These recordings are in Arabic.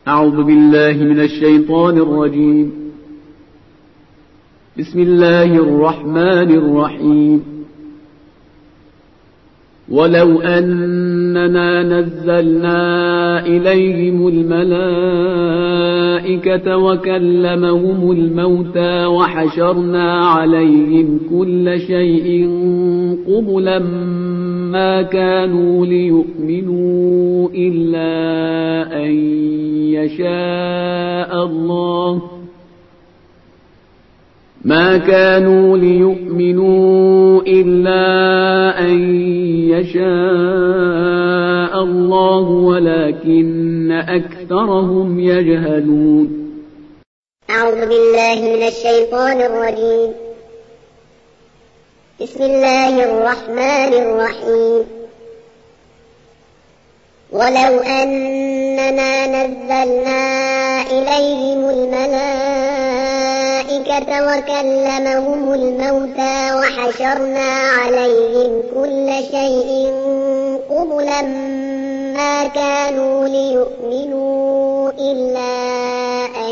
أعوذ بالله من الشيطان الرجيم. بسم الله الرحمن الرحيم. ولو أننا نزلنا إليهم الملائكة وكلمهم الموتى وحشرنا عليهم كل شيء قبلا ما كانوا ليؤمنوا إلا أن يشاء الله ولكن أكثرهم يجهلون. أعوذ بالله من الشيطان الرجيم. بسم الله الرحمن الرحيم. ولو أننا نزلنا إليهم الملائكة وكلمهم الموتى وحشرنا عليهم كل شيء قبلا ما كانوا ليؤمنوا إلا أن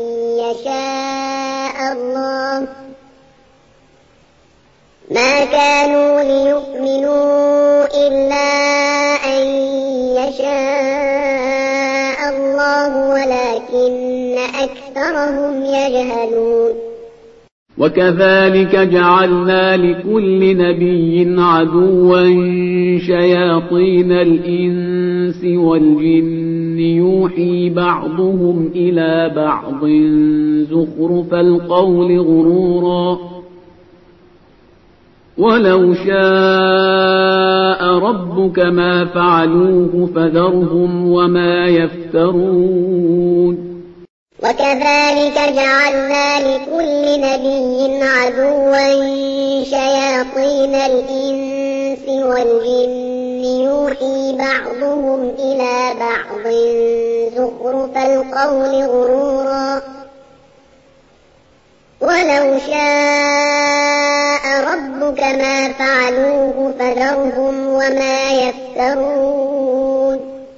يشاء الله ولكن أكثرهم يجهلون. وكذلك جعلنا لكل نبي عدوا شياطين الإنس والجن يوحي بعضهم إلى بعض زخرف القول غرورا ولو شاء ربك ما فعلوه فذرهم وما يفترون. وكذلك جعلنا لكل نبي عدوا شياطين الإنس والجن يوحي بعضهم إلى بعض زخرف القول غرورا ولو شاء ربك ما فعلوه فذرهم وما يفترون.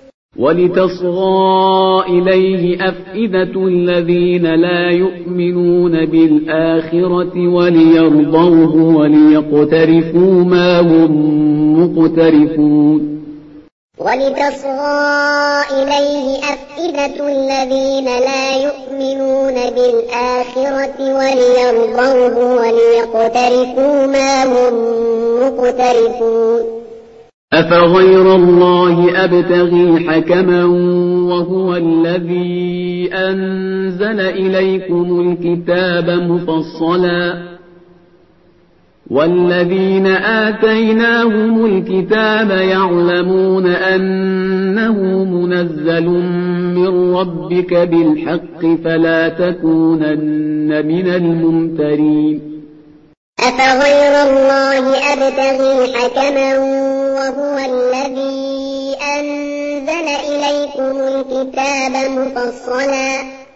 ولتصغى إليه أفئدة الذين لا يؤمنون بالآخرة وليرضوه وليقترفوا ما هم مقترفون. ولتصغى إليه أفئدة الذين لا يؤمنون بالآخرة وليرضوه وليقترفوا ما هم مقترفون. أفغير الله أبتغي حكما وهو الذي أنزل إليكم الكتاب مفصلا والذين آتيناهم الكتاب يعلمون أنه منزل من ربك بالحق فلا تكونن من الممترين. أفغير الله أبتغي حكما وهو الذي أنزل إليكم الكتاب مفصلا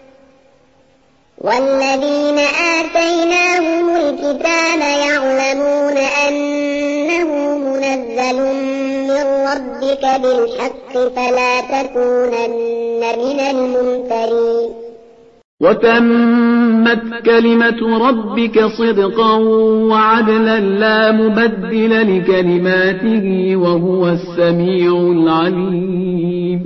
والذين آتيناهم الكتاب يعلمون أنه منزل من ربك بالحق فلا تكونن من الممترين. وتمت كلمة ربك صدقا وعدلا لا مبدل لكلماته وهو السميع العليم.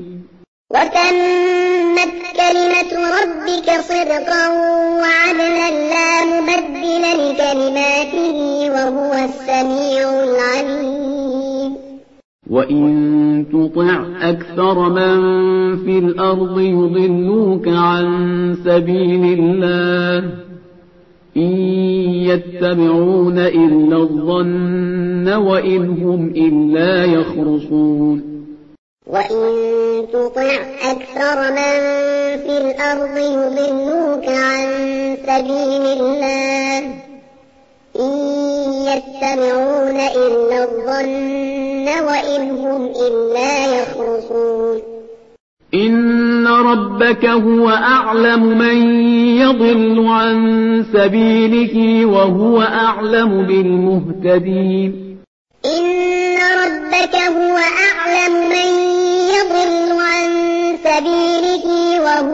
وتمت كلمة ربك صدقا وعدلا لا مبدل لكلماته وهو السميع العليم. وإن تطع أكثر من في الأرض يضلوك عن سبيل الله إن يتبعون إلا الظن وإن هم إلا يخرصون. وإن تطع أكثر من في الأرض يضلوك عن سبيل الله إن يتبعون إلا الظن وإن هم إلا يخرصون. إن ربك هو أعلم من يضل عن سبيله وهو أعلم بالمهتدين. إن ربك هو أعلم من يضل عن سبيله وهو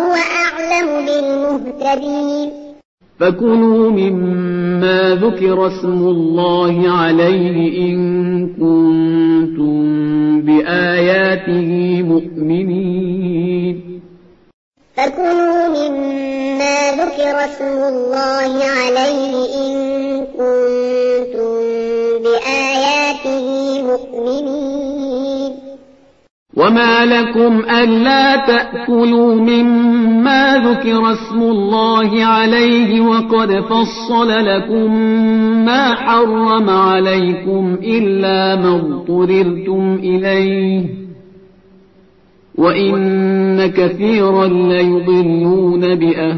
بالمهتدين فكلوا مما ذكر اسم الله عليه إن كنتم بآياته مؤمنين فكلوا مما ذكر اسم الله عليه إن كنتم بآياته مؤمنين وما لكم ألا تأكلوا مما ذكر اسم الله عليه وقد فصل لكم ما حرم عليكم إلا ما اضطررتم إليه وإن كثيرا ليضلون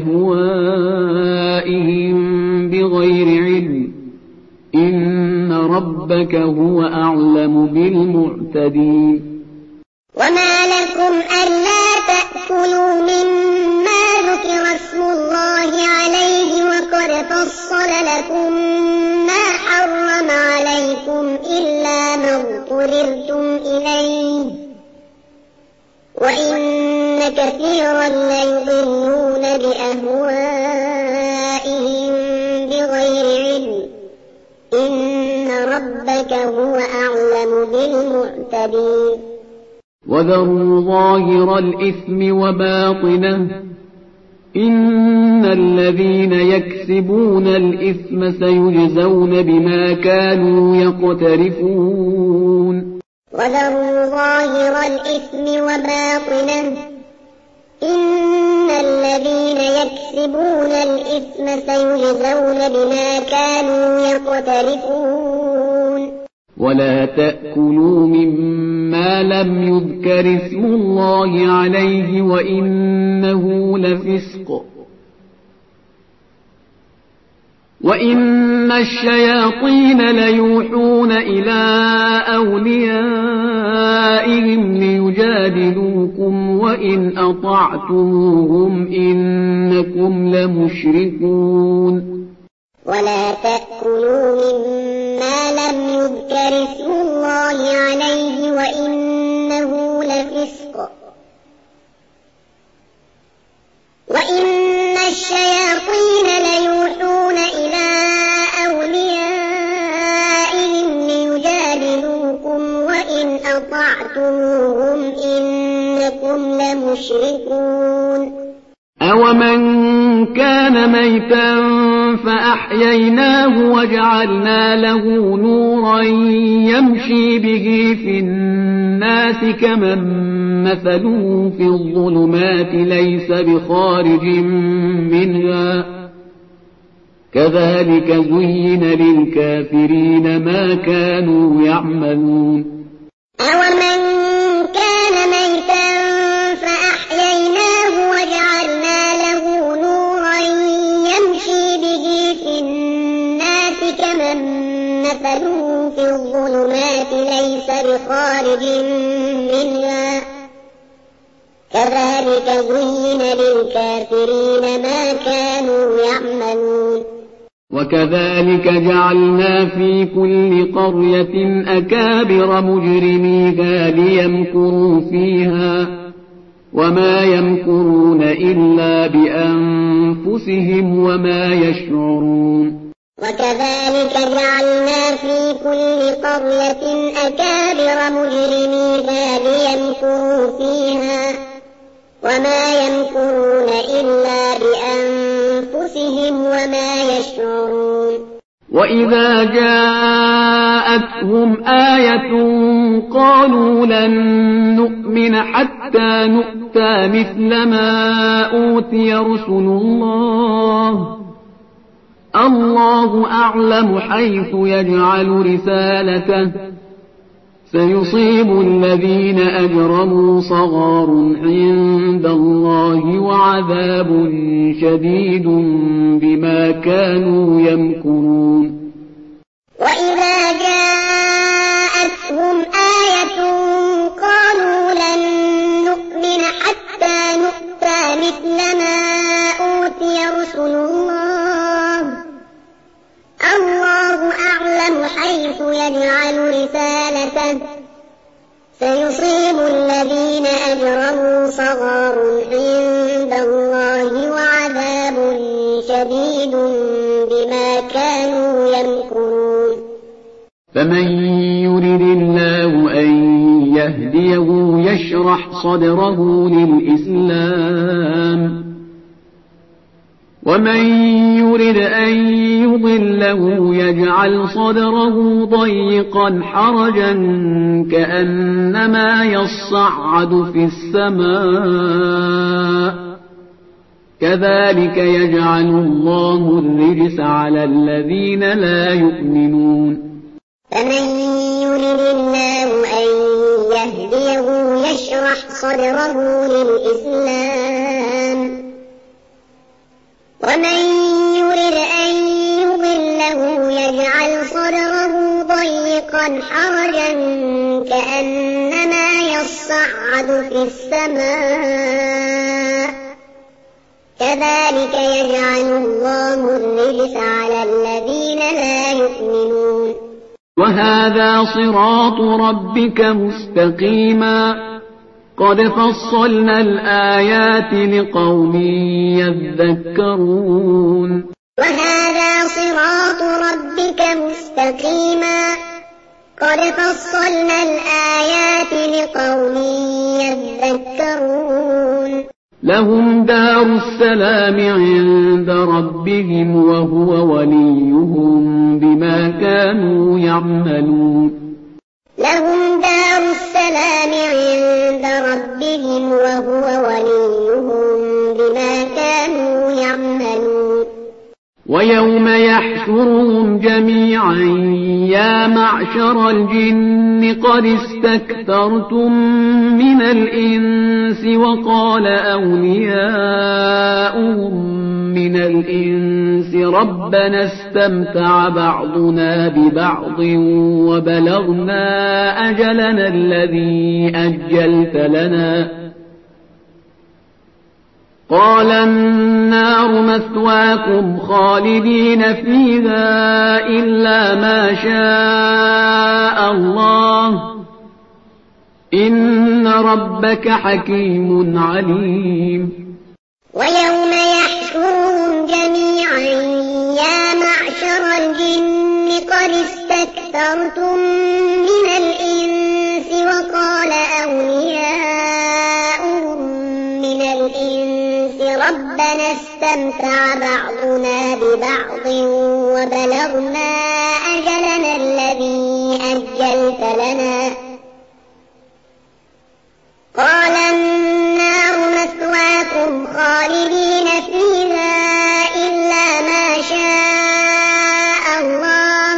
بأهوائهم بغير علم إن ربك هو أعلم بالمعتدين وما لكم ألا تأكلوا مما ذكر اسم الله عليه وقد فصل لكم ما حرم عليكم إلا ما اضطررتم إليه وإن كثيرا ليضلون بأهوائهم بغير علم إن ربك هو أعلم بالمعتدين وذروا ظاهر الإثم وباطنه إن الذين يكسبون الإثم سيجزون بما كانوا يقترفون وذروا ظاهر الإثم وباطنه إن الذين يكسبون الإثم سيجزون بما كانوا يقترفون ولا تأكلوا مما لم يذكر اسم الله عليه وإنه لفسق وإن الشياطين ليوحون إلى أوليائهم ليجادلوكم وإن أطعتموهم إنكم لمشركون ولا تأكلوا مما لم يذكر اسم الله عليه وإنه لفسق وإن الشياطين ليوحون إلى أوليائهم ليجادلوكم وإن أطعتموهم إنكم لمشركون أومن كان ميتا فأحييناه وجعلنا له نورا يمشي به في الناس كمن مثله في الظلمات ليس بخارج منها كذلك زين للكافرين ما كانوا يعملون أومن كان ميتا فأحييناه وجعلنا له نورا يمشي به في الناس كمن مثله في الظلمات ليس بخارج منها كذلك زين للكافرين ما كانوا يعملون وكذلك جعلنا في كل قرية أكابر مجرميها ليمكروا فيها وما يمكرون إلا بأنفسهم وما يشعرون وكذلك جعلنا في كل قرية أكابر مجرميها ليمكروا فيها وما يمكرون إلا بأنفسهم وما يشعرون وإذا جاءتهم آية قالوا لن نؤمن حتى نؤتى مثل ما أوتي رسل الله أعلم حيث يجعل رسالته سيصيب الذين أجرموا صغار عند الله وعذاب شديد بما كانوا يمكرون وإذا جاءتهم آية قالوا لن نؤمن حتى نؤتى مثل ما أوتي رسل الله أعلم حيث يجعل رسالته سيصيب الذين أجرموا صغار عند الله وعذاب فمن يرد الله أن يهديه يشرح صدره للإسلام ومن يرد أن يضله يجعل صدره ضيقا حرجا كأنما يصعد في السماء كذلك يجعل الله الرجس على الذين لا يؤمنون فمن يرد الله أن يهديه يشرح صدره للإسلام ومن يرد أن يضله يجعل صدره ضيقا حرجا كأنما يصعد في السماء كذلك يجعل الله الرجس على الذين لا يؤمنون وهذا صراط ربك مستقيما قد فصلنا الآيات لقوم يذكرون وهذا صراط ربك مستقيما قد فصلنا الآيات لقوم يذكرون لهم دار السلام عند ربهم وهو وليهم بما كانوا يعملون لهم دار السلام عند ربهم وهو وليهم بما كانوا يعملون ويوم يحشرهم جميعا يا معشر الجن قد استكثرتم من الإنس وقال أولياؤهم من الإنس ربنا استمتع بعضنا ببعض وبلغنا أجلنا الذي أجلت لنا قال النار مثواكم خالدين فيها إلا ما شاء الله إن ربك حكيم عليم ويوم يحشرهم جميعا يا معشر الجن قد استكثرتم من الإنس وقال أولياؤهم من الإنس ربنا استمتع بعضنا ببعض وبلغنا أجلنا الذي أجلت لنا قال النار مثواكم خالدين فيها إلا ما شاء الله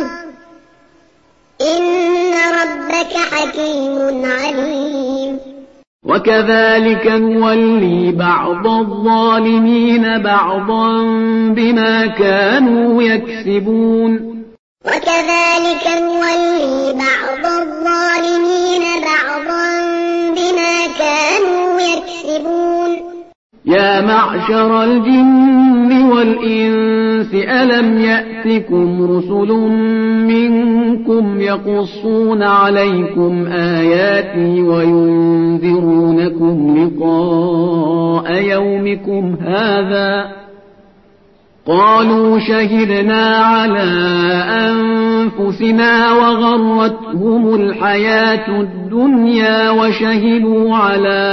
إن ربك حكيم عليم وكذلك نولي بعض الظالمين بعضا بما كانوا يكسبون وكذلك نولي بعض الظالمين بعضا بما كانوا يكسبون يا معشر الجن والإنس ألم يأتكم رسل منكم يقصون عليكم آياتي وينذرونكم لقاء يومكم هذا قالوا شهدنا على أنفسنا وغرتهم الحياة الدنيا وشهدوا على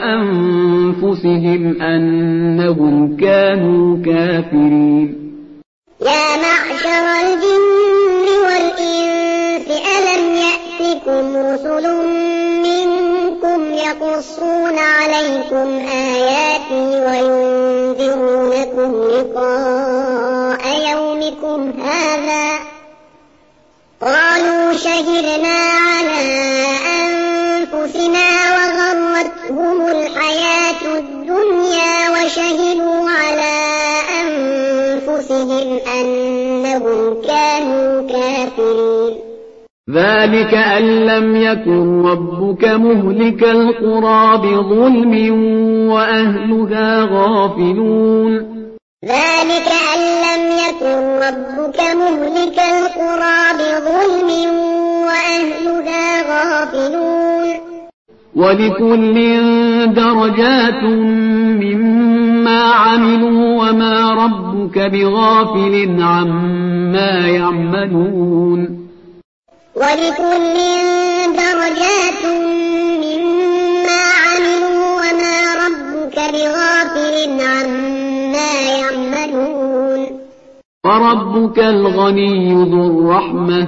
أنفسهم أنهم كانوا كافرين يا معشر الجن والإنس ألم يأتكم رسل منكم يقصون عليكم آياتي وينذرونكم لقاء يومكم هذا قالوا شهدنا على أنفسنا وغرتهم الحياة الدنيا وشهدوا على أنفسهم أنهم كانوا كافرين ذلك أن لم يكن ربك مهلك القرى بظلم وأهلها غافلون ذلك أن لم يكن ربك مهلك القرى بظلم وأهلها غافلون ولكل درجات مما عملوا وما ربك بغافل عما يعملون ولكل درجات مما عملوا وما ربك بغافل عما يعملون وربك الغني ذو الرحمة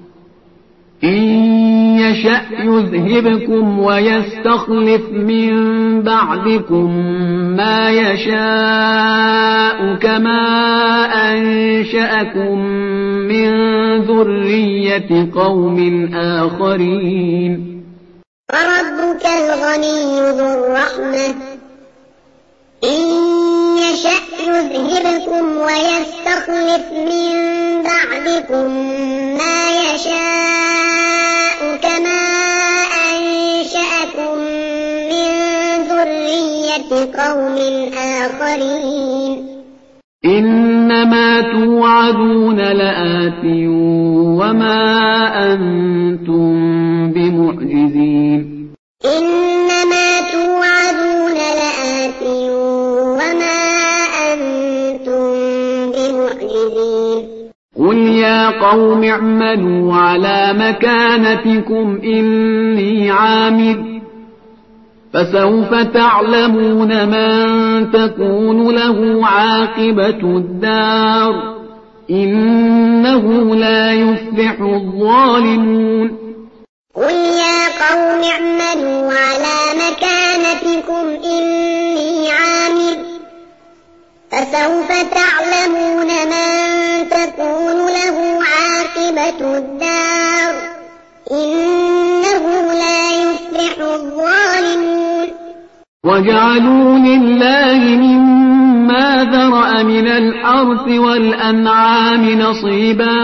إن يشأ يذهبكم ويستخلف من بعدكم ما يشاء كما أنشأكم من ذرية قوم آخرين وربك الغني ذو الرحمة إن يشأ يذهبكم ويستخلف من بعدكم ما يشاء كما أنشأكم من ذرية قوم آخرين إنما توعدون لآت وما أنتم بمعجزين إنما توعدون لآت وما أنتم بمعجزين قل يا قوم اعملوا على مكانتكم إني عامل فسوف تعلمون من تكون له عاقبة الدار إنه لا يفلح الظالمون قل يا قوم اعملوا على مكانتكم إني عامل فسوف تعلمون من تكون له عاقبة الدار إنه لا يفلح الظالمون وجعلوا لله مما ذرأ من الحرث والأنعام نصيبا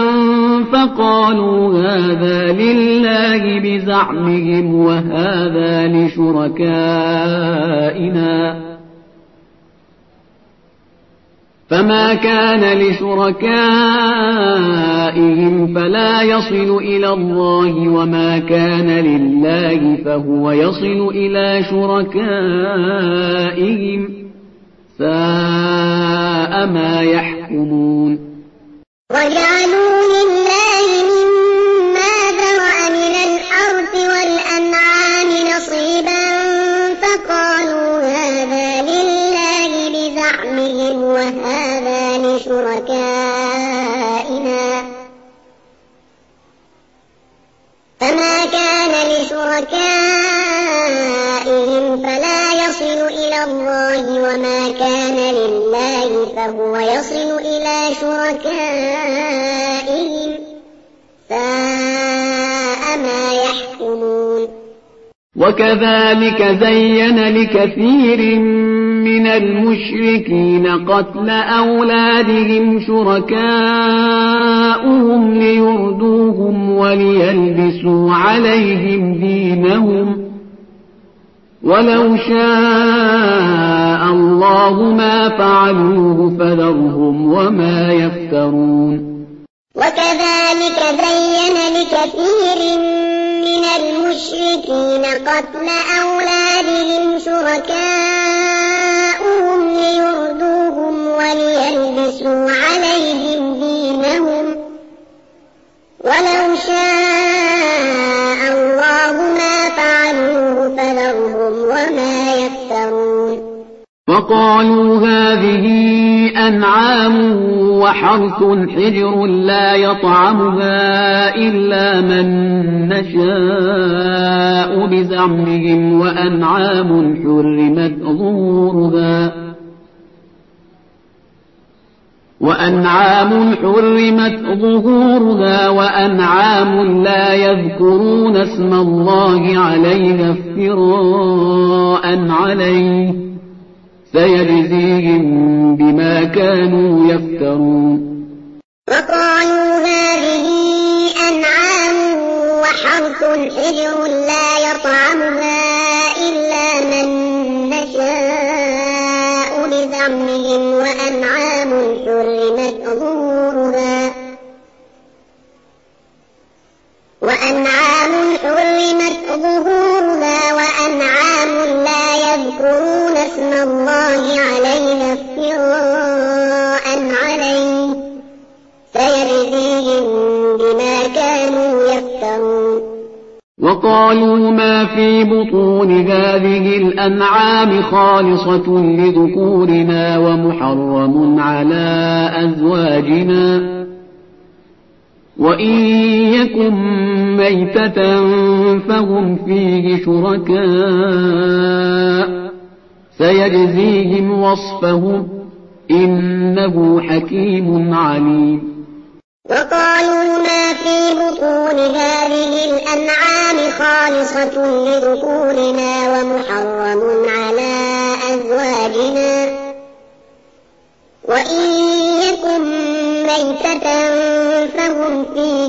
فقالوا هذا لله بزعمهم وهذا لشركائنا فما كان لشركائهم فلا يصل إلى الله وما كان لله فهو يصل إلى شركائهم ساء ما يحكمون وجعلوا لله مما ذرأ من الحرث والأنعام نصيبا فقالوا هذا لله بزعمهم وهذا لشركائنا فما كان لشركائهم فلا يصل إلى الله وما كان لله فهو يصل إلى شركائهم ساء ما يحكمون وكذلك زين لكثير من المشركين قتل أولادهم شركاؤهم ليردوهم وليلبسوا عليهم دينهم ولو شاء الله ما فعلوه فذرهم وما يفترون وكذلك زين لكثير من المشركين قتل أولادهم شركاؤهم ليردوهم وليلبسوا عليهم دينهم ولو شاء الله ما فعلوه فذرهم وما يفترون وقالوا هذه أنعام وحرث حجر لا يطعمها إلا من نشاء بزعمهم وأنعام حرمت ظهورها وأنعام لا يذكرون اسم الله عليها افتراء عليه سيجزيهم بما كانوا يفترون وقالوا هذه أنعام وحرث حجر لا يطعمها إلا من نشاء بزعمهم وأنعام حرمت ظهورها وأنعام لا يذكرون اسم الله عليها افتراء عليه سيجزيهم بما كانوا يفترون وقالوا ما في بطون هذه الأنعام خالصة لذكورنا ومحرم على أزواجنا وإن يكن ميتة فهم فيه شركاء سيجزيهم وصفهم إنه حكيم عليم وقالوا ما في بطون هذه الأنعام خالصة لذكورنا ومحرم على أزواجنا وإن يكن ميتة فهم فيه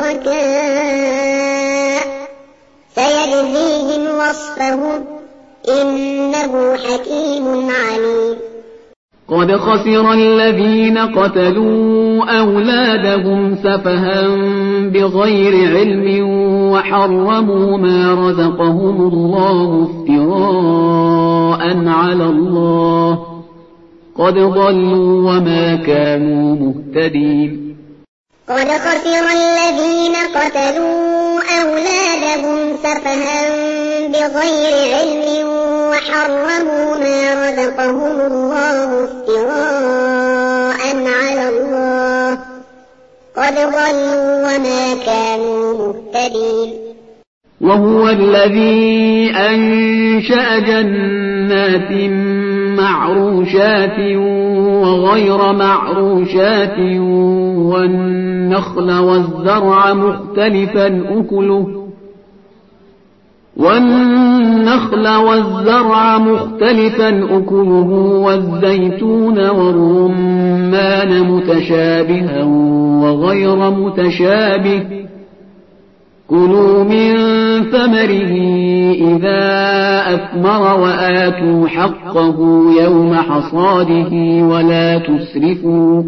شركاء سيجزيهم وصفهم إنه حكيم عليم قد خسر الذين قتلوا أولادهم سفها بغير علم وحرموا ما رزقهم الله افتراء على الله قد ضلوا وما كانوا مهتدين قد خسر الذين قتلوا أولادهم سفها بغير علم وحرموا ما رزقهم الله افتراء على الله قد ضلوا وما كانوا مهتدين وهو الذي أنشأ جنات معروشات وغير معروشات والنخل والزرع مختلفا أكله والزيتون والرمان متشابها وغير متشابه كلوا من ثمره إذا أثمر وآتوا حقه يوم حصاده ولا تسرفوا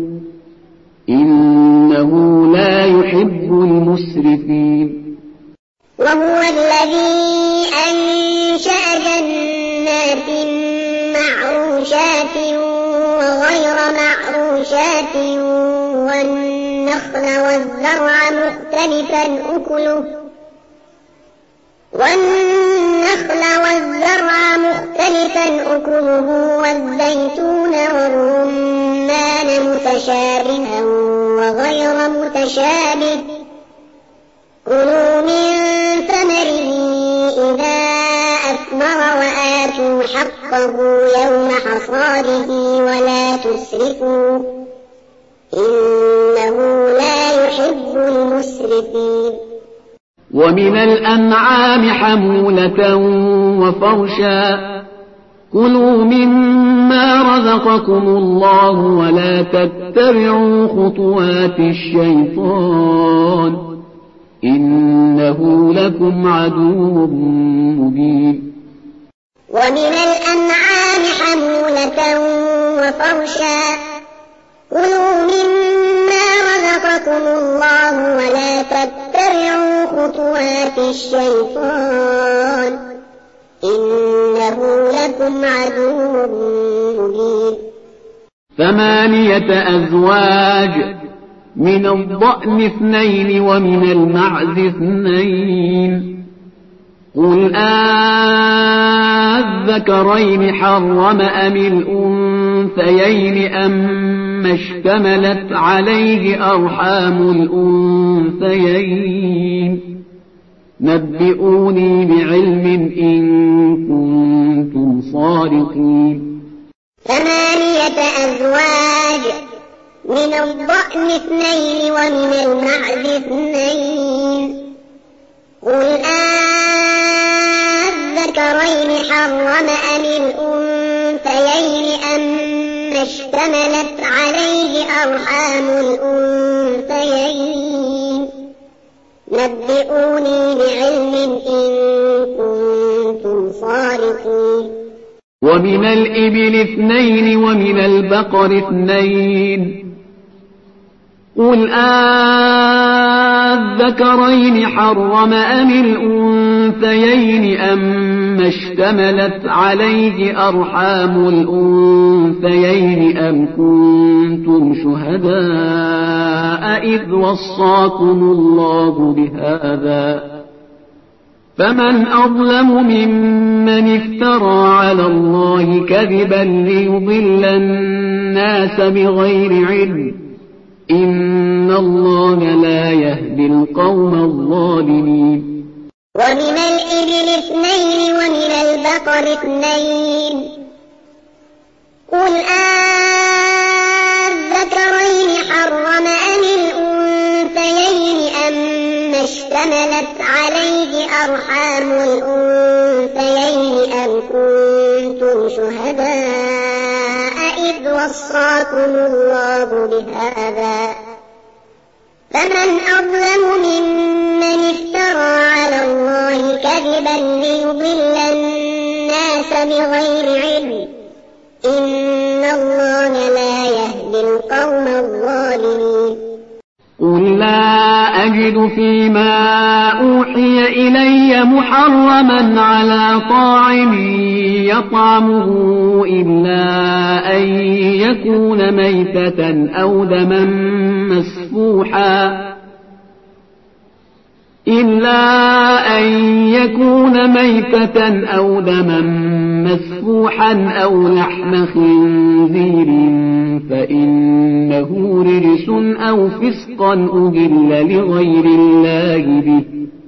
إنه لا يحب المسرفين وهو الذي أنشأ جنات معروشات وغير معروشات والنخل والزرع مختلفا أكله والزيتون والرمان متشابها وغير متشابه كلوا من ثمره إذا أثمر وآتوا حقه يوم حصاده ولا تسرفوا إنه لا يحب المسرفين ومن الأنعام حمولة وفرشا كلوا مما رزقكم الله ولا تتبعوا خطوات الشيطان إنه لكم عدو مبين ومن الأنعام حمولة وفرشا كلوا مما رزقكم الله ولا تتبعوا خطوات الشيطان إنه لكم عدو مبين 8 أزواج من الضأن 2 ومن المعز 2 قل الذكرين حرم أم الأنثيين أم اشتملت عليه أرحام الأنثيين نبئوني بعلم إن كنتم صادقين 8 أزواج من الضأن 2 ومن المعز 2 قل الذكرين حرم أم الأنثيين أم اشتملت عليه أرحام الأنثيين نبئوني بعلم إن كنتم صادقين ومن الإبل 2 ومن البقر 2 قل الذكرين حرم أم الأنثيين أم اشتملت عليه أرحام الأنثيين أم كنتم شهداء إذ وصاكم الله بهذا فمن أظلم ممن افترى على الله كذبا ليضل الناس بغير علم إن الله لا يهدي القوم الظالمين ومن الإبل 2 ومن البقر 2 قل الذكرين حرم أم الأنثيين أما اشتملت عليه أرحام الأنثيين أم كنتم شهداء إذ وصاكم الله بهذا فمن أظلم ممن افترى على الله كذبا ليضل الناس بغير علم إن الله لا يهدي القوم الظالمين قل لا أجد فيما أوحي إلي محرما على طاعم يطعمه إلا أن يكون ميتة أو دما مسفوحا أو لحم خنزير فإنه رجس أو فسقا أهل لغير الله به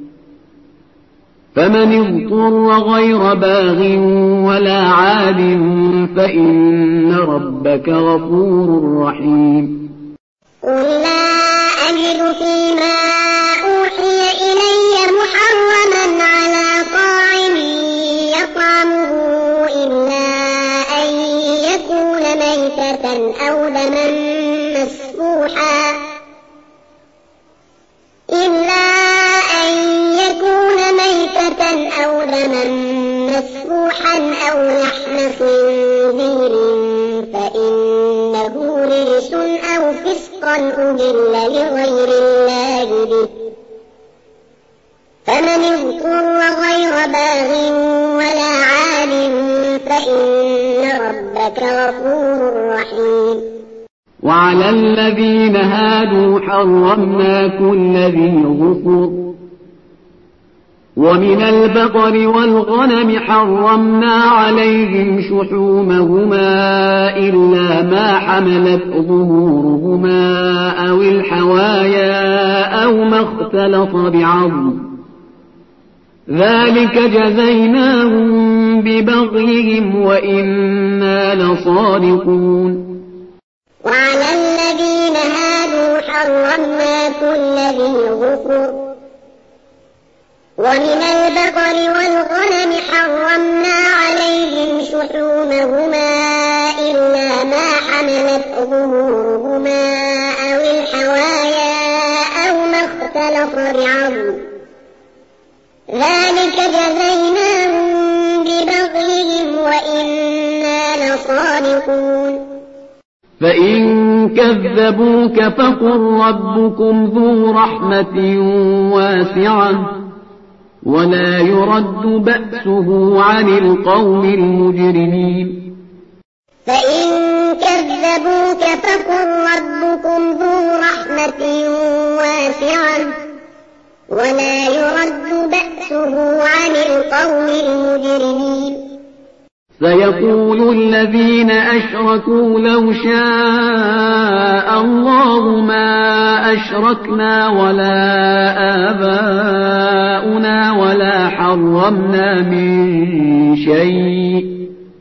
فمن اضطر غير باغ ولا عاد فإن ربك غفور رحيم قل لا أجد فيما أوحي إلي محرما على طاعم يطعمه إلا أن يكون ميتة أو دما مسفوحا أو لحم خنزير فإنه رجس أو فسقا أهل لغير الله به فمن اضطر غير باغ ولا عاد فإن ربك غفور رحيم وعلى الذين هادوا حرمنا كل ذي ظفر ومن البقر والغنم حرمنا عليهم شحومهما إلا ما حملت ظهورهما أو الحوايا أو ما اختلط بعظم ذلك جزيناهم ببغيهم وإنا لصادقون وعلى الذين هادوا حرمنا كل ذي ظفر ومن البقر والغنم حرمنا عليهم شحومهما إلا ما حملت ظهورهما أو الحوايا أو ما اختلط بعظم ذلك جزيناهم ببغيهم وإنا لصادقون فإن كذبوك فقل ربكم ذو رحمة واسعة ولا يرد بأسه عن القوم المجرمين فإن كذبوك فقل ربكم ذو رحمة واسعة ولا يرد بأسه عن القوم المجرمين سيقول الذين أشركوا لو شاء الله ما أشركنا ولا آباؤنا ولا حرمنا من شيء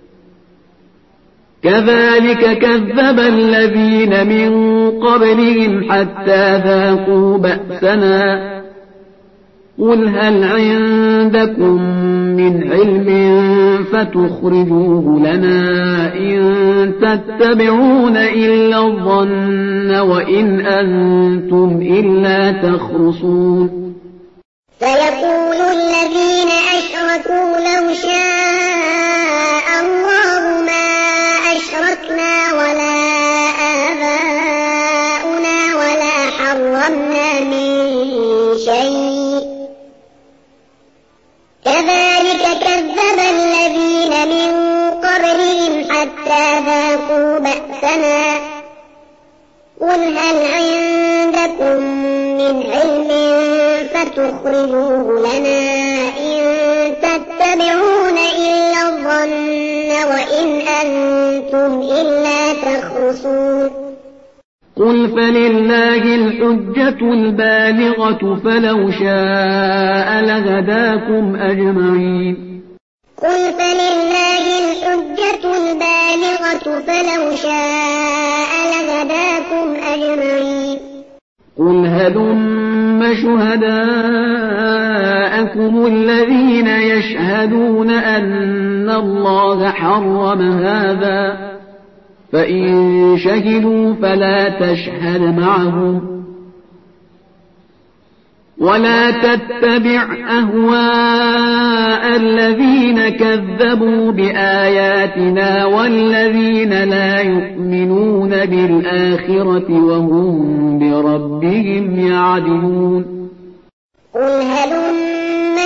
كذلك كذب الذين من قبلهم حتى ذاقوا بأسنا قل هل عندكم من علم فتخرجوه لنا إن تتبعون إلا الظن وإن أنتم إلا تخرصون سيقول الذين أشركوا لو شاء الله ما أشركنا ولا آباؤنا ولا حرمنا من شيء كذلك كذب الذين من قبلهم حتى ذاقوا بأسنا قل هل عندكم من علم فتخرجوه لنا إن تتبعون إلا الظن وإن أنتم إلا تخرصون قل فلله الحجة البالغة فلو شاء لهداكم أجمعين قل فلله الحجة البالغة فلو شاء لهداكم أجمعين قل هلم شهداءكم الذين يشهدون أن الله حرم هذا فإن شهدوا فلا تشهد معهم ولا تتبع أهواء الذين كذبوا بآياتنا والذين لا يؤمنون بالآخرة وهم بربهم يعدلون قل هلم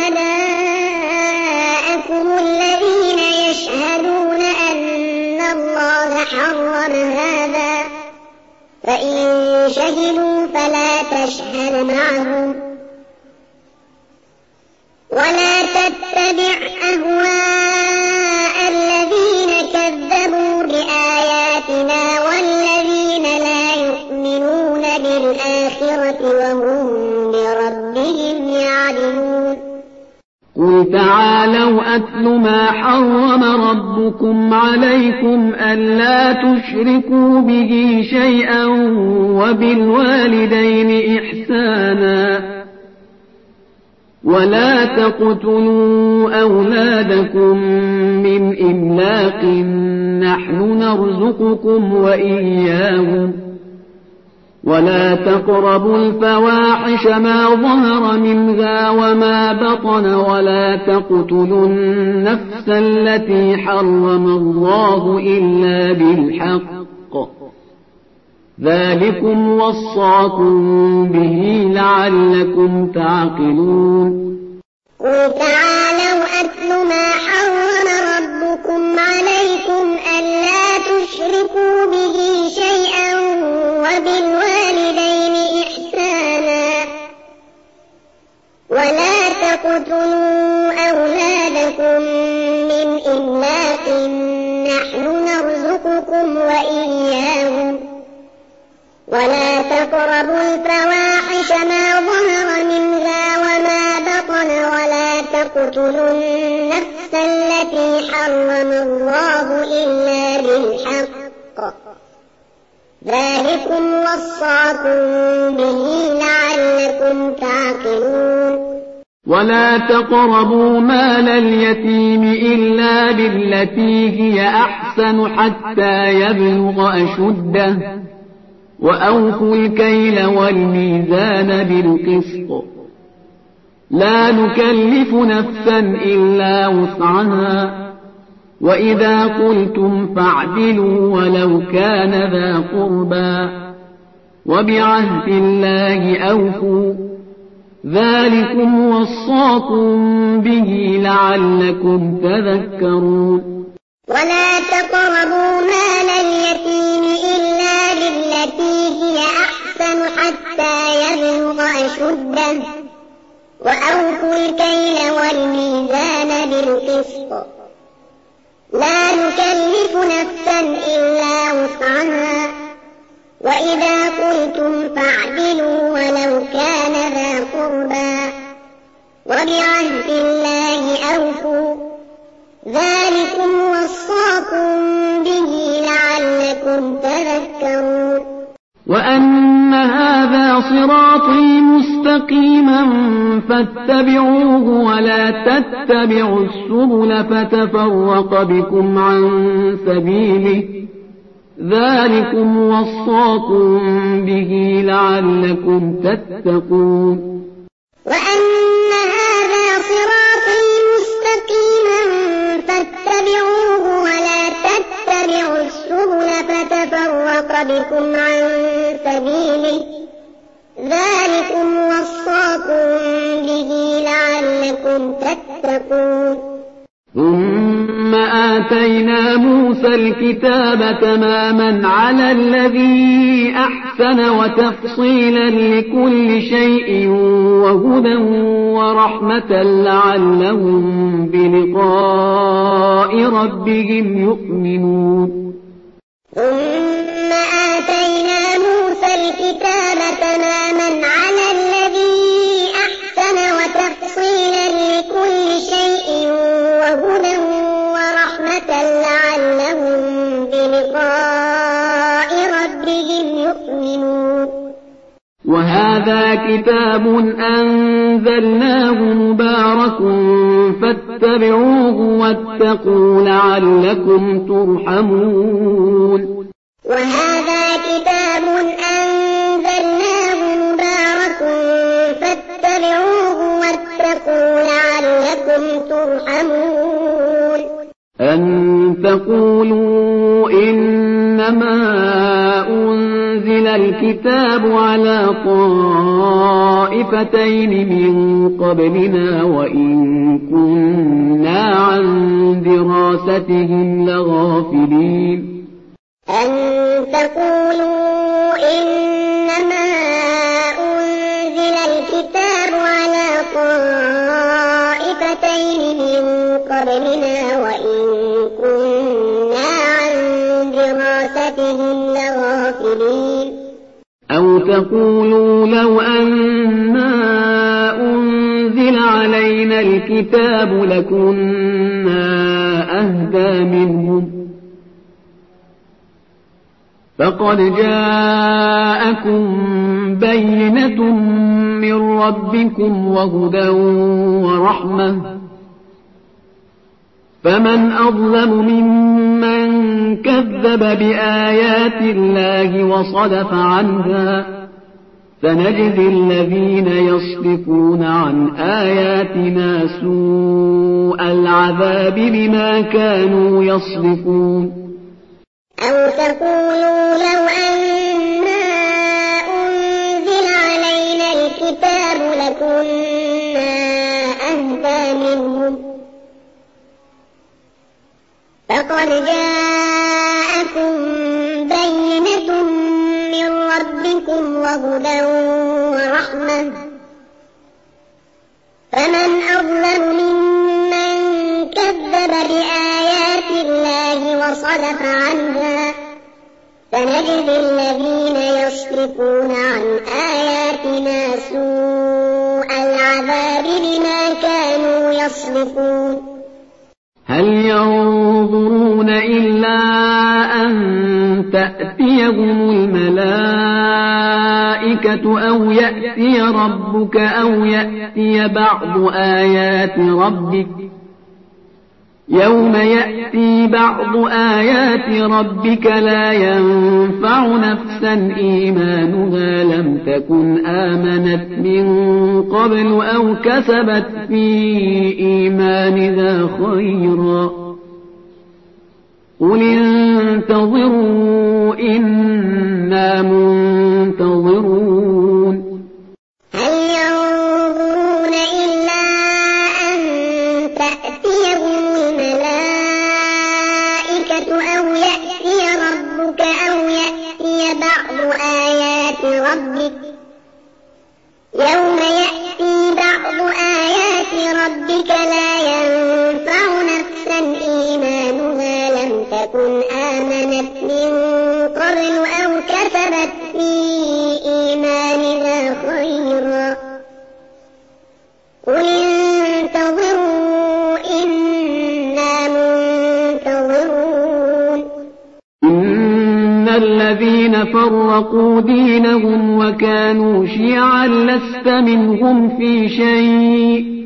شهداءكم الذين يشهدون أن الله حرم هذا فإن شهدوا فلا تشهد معهم ولا تتبع أهواء الذين كذبوا بآياتنا والذين لا يؤمنون بالآخرة وهم بربهم يعدلون قل تعالوا أتل ما حرم ربكم عليكم ألا تشركوا به شيئا وبالوالدين إحسانا ولا تقتلوا أولادكم من إملاق نحن نرزقكم وإياهم ولا تقربوا الفواحش ما ظهر منها وما بطن ولا تقتلوا النفس التي حرم الله إلا بالحق ذلكم وصاكم به لعلكم تعقلون قل تعالوا أتل ما حرم ربكم عليكم ألا تشركوا به شيئا وبالوالدين إحسانا ولا تقتلوا أولادكم من إملاق نحن نرزقكم وإياهم ولا تقربوا الفواحش ما ظهر منها وما بطن ولا تقتلوا النفس التي حرم الله إلا بالحق ذلكم وصاكم به لعلكم تعقلون ولا تقربوا مال اليتيم إلا بالتي هي أحسن حتى يبلغ أشده وأوفوا الكيل والميزان بالقسط لا نكلف نفسا إلا وسعها وإذا قلتم فاعدلوا ولو كان ذا قربى وبعهد الله أوفوا ذلكم وصاكم به لعلكم تذكرون ولا تقربوا مال اليتيم إلا بالتي هي أحسن حتى يبلغ أشده وأوفوا الكيل والميزان بالقسط لا نكلف نفسا إلا وسعها وإذا قلتم فاعدلوا ولو كان ذا قربى وبعهد الله أوفوا ذلكم وصاكم به لعلكم تذكرون وأن هذا صراطي مستقيما فاتبعوه ولا تتبعوا السبل فتفرق بكم عن سبيله ذلكم وصاكم به لعلكم تتقون وأن هذا صراطي مستقيما فاتبعوه ولا تتبعوا السبل فتفرق بكم عن سبيله ذلكم وصاكم به لعلكم تتقون ثم آتينا موسى الكتاب تماما على الذي أحسن وتفصيلا لكل شيء وهدى ورحمة لعلهم بلقاء ربهم يؤمنون ثم آتينا موسى الكتاب تماما على الذي أحسن وتفصيلا لكل شيء وهدى ورحمة لعلهم بلقاء ربهم يؤمنون وهذا كتاب أنزلناه مبارك فاتبعوه واتقوا لعلكم ترحمون وهذا كتاب أنزلناه مبارك فاتبعوه واتقوا لعلكم ترحمون أن تقولوا إنما أنزل الكتاب على طائفتين من قبلنا وإن كنا عن دراستهم لغافلين أن تقولوا إنما أنزل الكتاب على طائفتين من قبلنا وإن كنا عن دراستهم لغافلين أو تقولوا لو أنا أنزل علينا الكتاب لكنا أهدى منهم فقد جاءكم بينة من ربكم وهدى ورحمة فمن أظلم ممن كذب بآيات الله وصدف عنها سنجزي الذين يصدفون عن آياتنا سوء العذاب بما كانوا يصدفون أو تقولوا لو أنا أنزل علينا الكتاب لكنا أهدى منهم فقد جاءكم بينة من ربكم وهدى ورحمة فمن أظلم ممن كذب بآيات الله وصدف عنها سنجزي الذين يصدفون عن آياتنا سوء العذاب بما كانوا يصدفون هل ينظرون إلا أن تأتيهم الملائكة أو يأتي ربك أو يأتي بعض آيات ربك يوم يأتي بعض آيات ربك لا ينفع نفسا إيمانها لم تكن آمنت من قبل أو كسبت في إيمانها خيرا قل انتظروا إنا منتظرون هل ينظرون إلا أن تأتيهم الملائكة أو يأتي ربك أو يأتي بعض آيات ربك يوم يأتي بعض آيات ربك لا ينفع نفسا إيمانها لم تكن آمنت من قبل أو كسبت في إيمانها خيرا قل انتظروا إنا منتظرون إن الذين فرقوا دينهم وكانوا شيعا لست منهم في شيء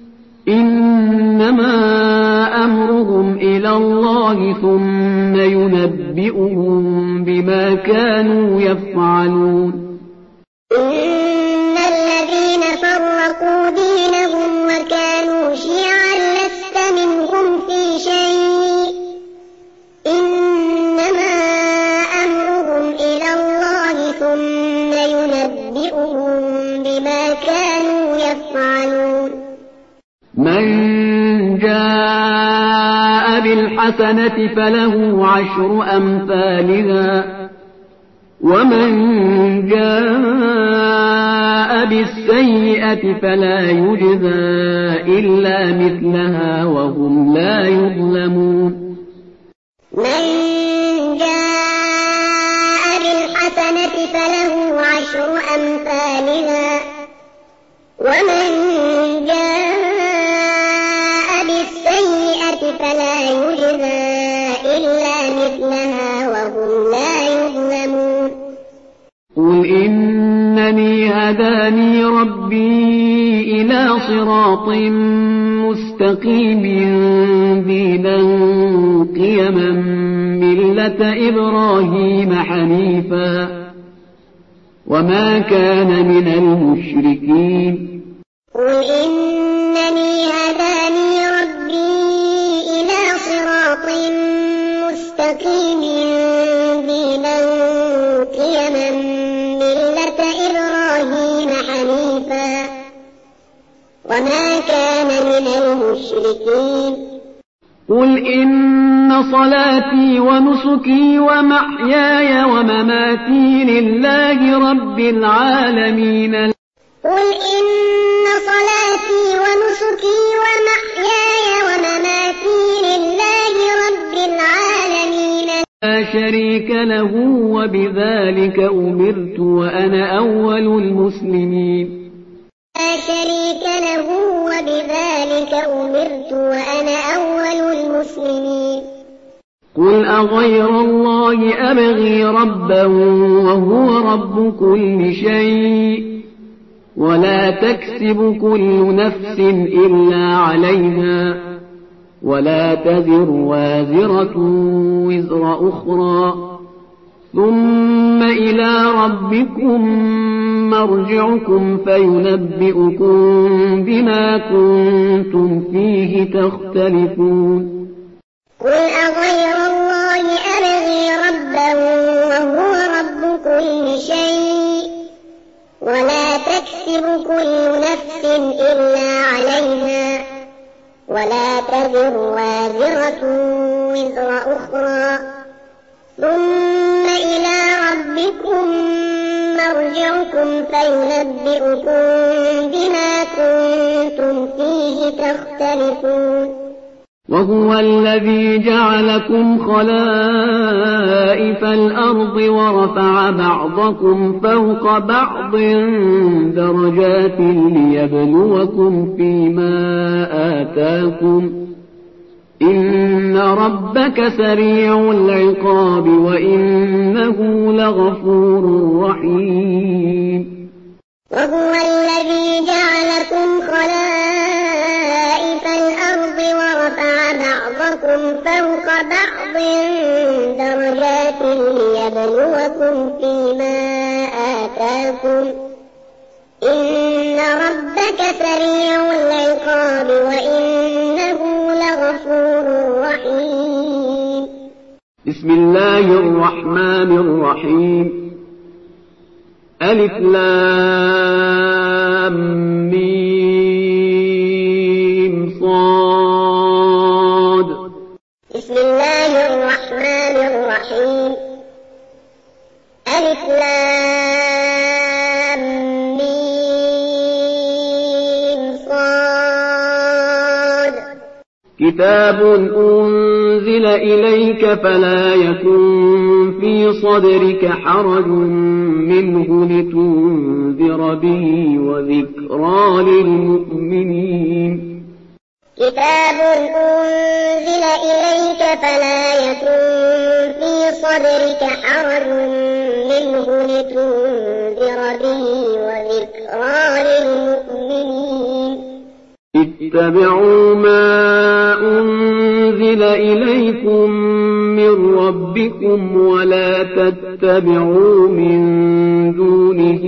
إنما أمرهم إلى الله ثم ينبئهم بما كانوا يفعلون إن الذين فرقوا دينهم وكانوا شيعا لست منهم في شيء إنما أمرهم إلى الله ثم ينبئهم بما كانوا يفعلون من جاء بالحق بالحسنة فله 10 أمثالها ومن جاء بالسيئة فلا يجزى إلا مثلها وهم لا يظلمون من جاء بالحسنة فله 10 أمثالها ومن جاء بالسيئة فلا يجزى إلا مثلها وهم لا يظلمون قل إنني هداني ربي إلى صراط مستقيم دينا قيما ملة إبراهيم حنيفا وما كان من المشركين قل إنني هداني ربي إلى صراط مستقيم دينا قيما ملة إبراهيم حنيفا وما كان من المشركين قل إن صلاتي ونسكي ومحياي ومماتي لله رب العالمين قل إن صلاتي ونسكي ومحياي ومماتي لله رب العالمين لا شريك له وبذلك أمرت وأنا أول المسلمين لا شريك له وبذلك أمرت وأنا أول المسلمين قل أغير الله أبغي ربا وهو رب كل شيء ولا تكسب كل نفس إلا عليها ولا تزر وازرة وزر أخرى ثم إلى ربكم مرجعكم فينبئكم بما كنتم فيه تختلفون قل أغير الله أبغي ربا وهو رب كل شيء ولا تكسب كل نفس إلا عليها ولا تزر وازرة وزر أخرى ثم إلى ربكم مرجعكم فينبئكم بما كنتم فيه تختلفون وهو الذي جعلكم خلائف الأرض ورفع بعضكم فوق بعض درجات ليبلوكم فيما آتاكم إن ربك سريع العقاب وإنه لغفور رحيم وهو الذي جعلكم خلائف الأرض ورفع بعضكم فوق بعض درجات ليبلوكم فيما آتاكم إن ربك سريع العقاب وإنه لغفور رحيم بسم الله الرحمن الرحيم ألف لام ميم صاد بسم الله الرحمن الرحيم ألف لام ميم صاد كتاب أنزل إليك فلا يكن في صدرك حرج منه لتنذر به وذكرى للمؤمنين كتاب أنزل إليك فلا يكن في صدرك حرج منه لتنذر به وذكرى للمؤمنين اتبعوا ما أنزل إليكم من ربكم ولا تتبعوا من دونه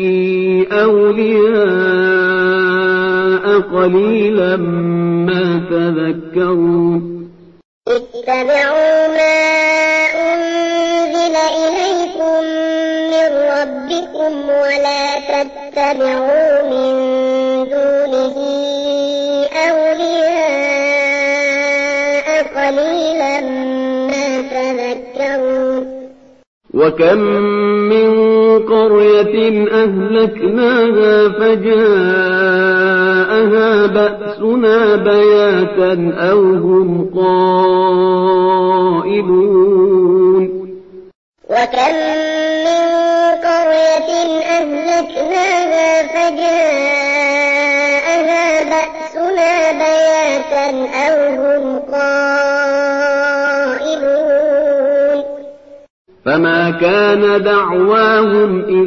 أولياء قليلا ما تذكرون اتبعوا ما أنزل إليكم من ربكم ولا تتبعوا من دونه أولياء قليلا وكم من قرية أهلكناها فجاءها بأسنا بياتا أو هم قائلون وكم من قرية أهلكناها فجاءها بأسنا بياتا أو هم قائلون فما كان دعواهم إذ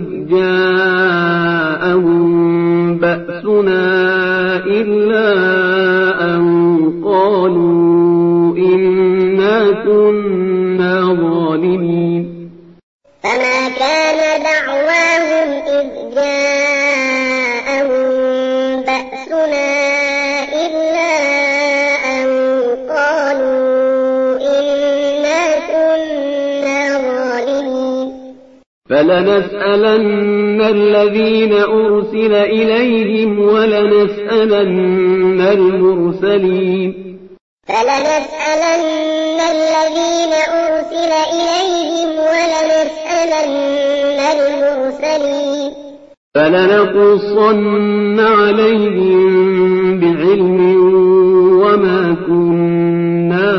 جاءهم بأسنا إلا أن قالوا إنا كنا ظالمين فما كان دعواهم إذ جاءهم بأسنا إلا أن قالوا إنا كنا ظالمين فلنسألن الذين أرسل إليهم ولنسألن المرسلين فلنسألن الذين أرسل إليهم ولنسألن المرسلين فلنقصن عليهم بعلم وما كنا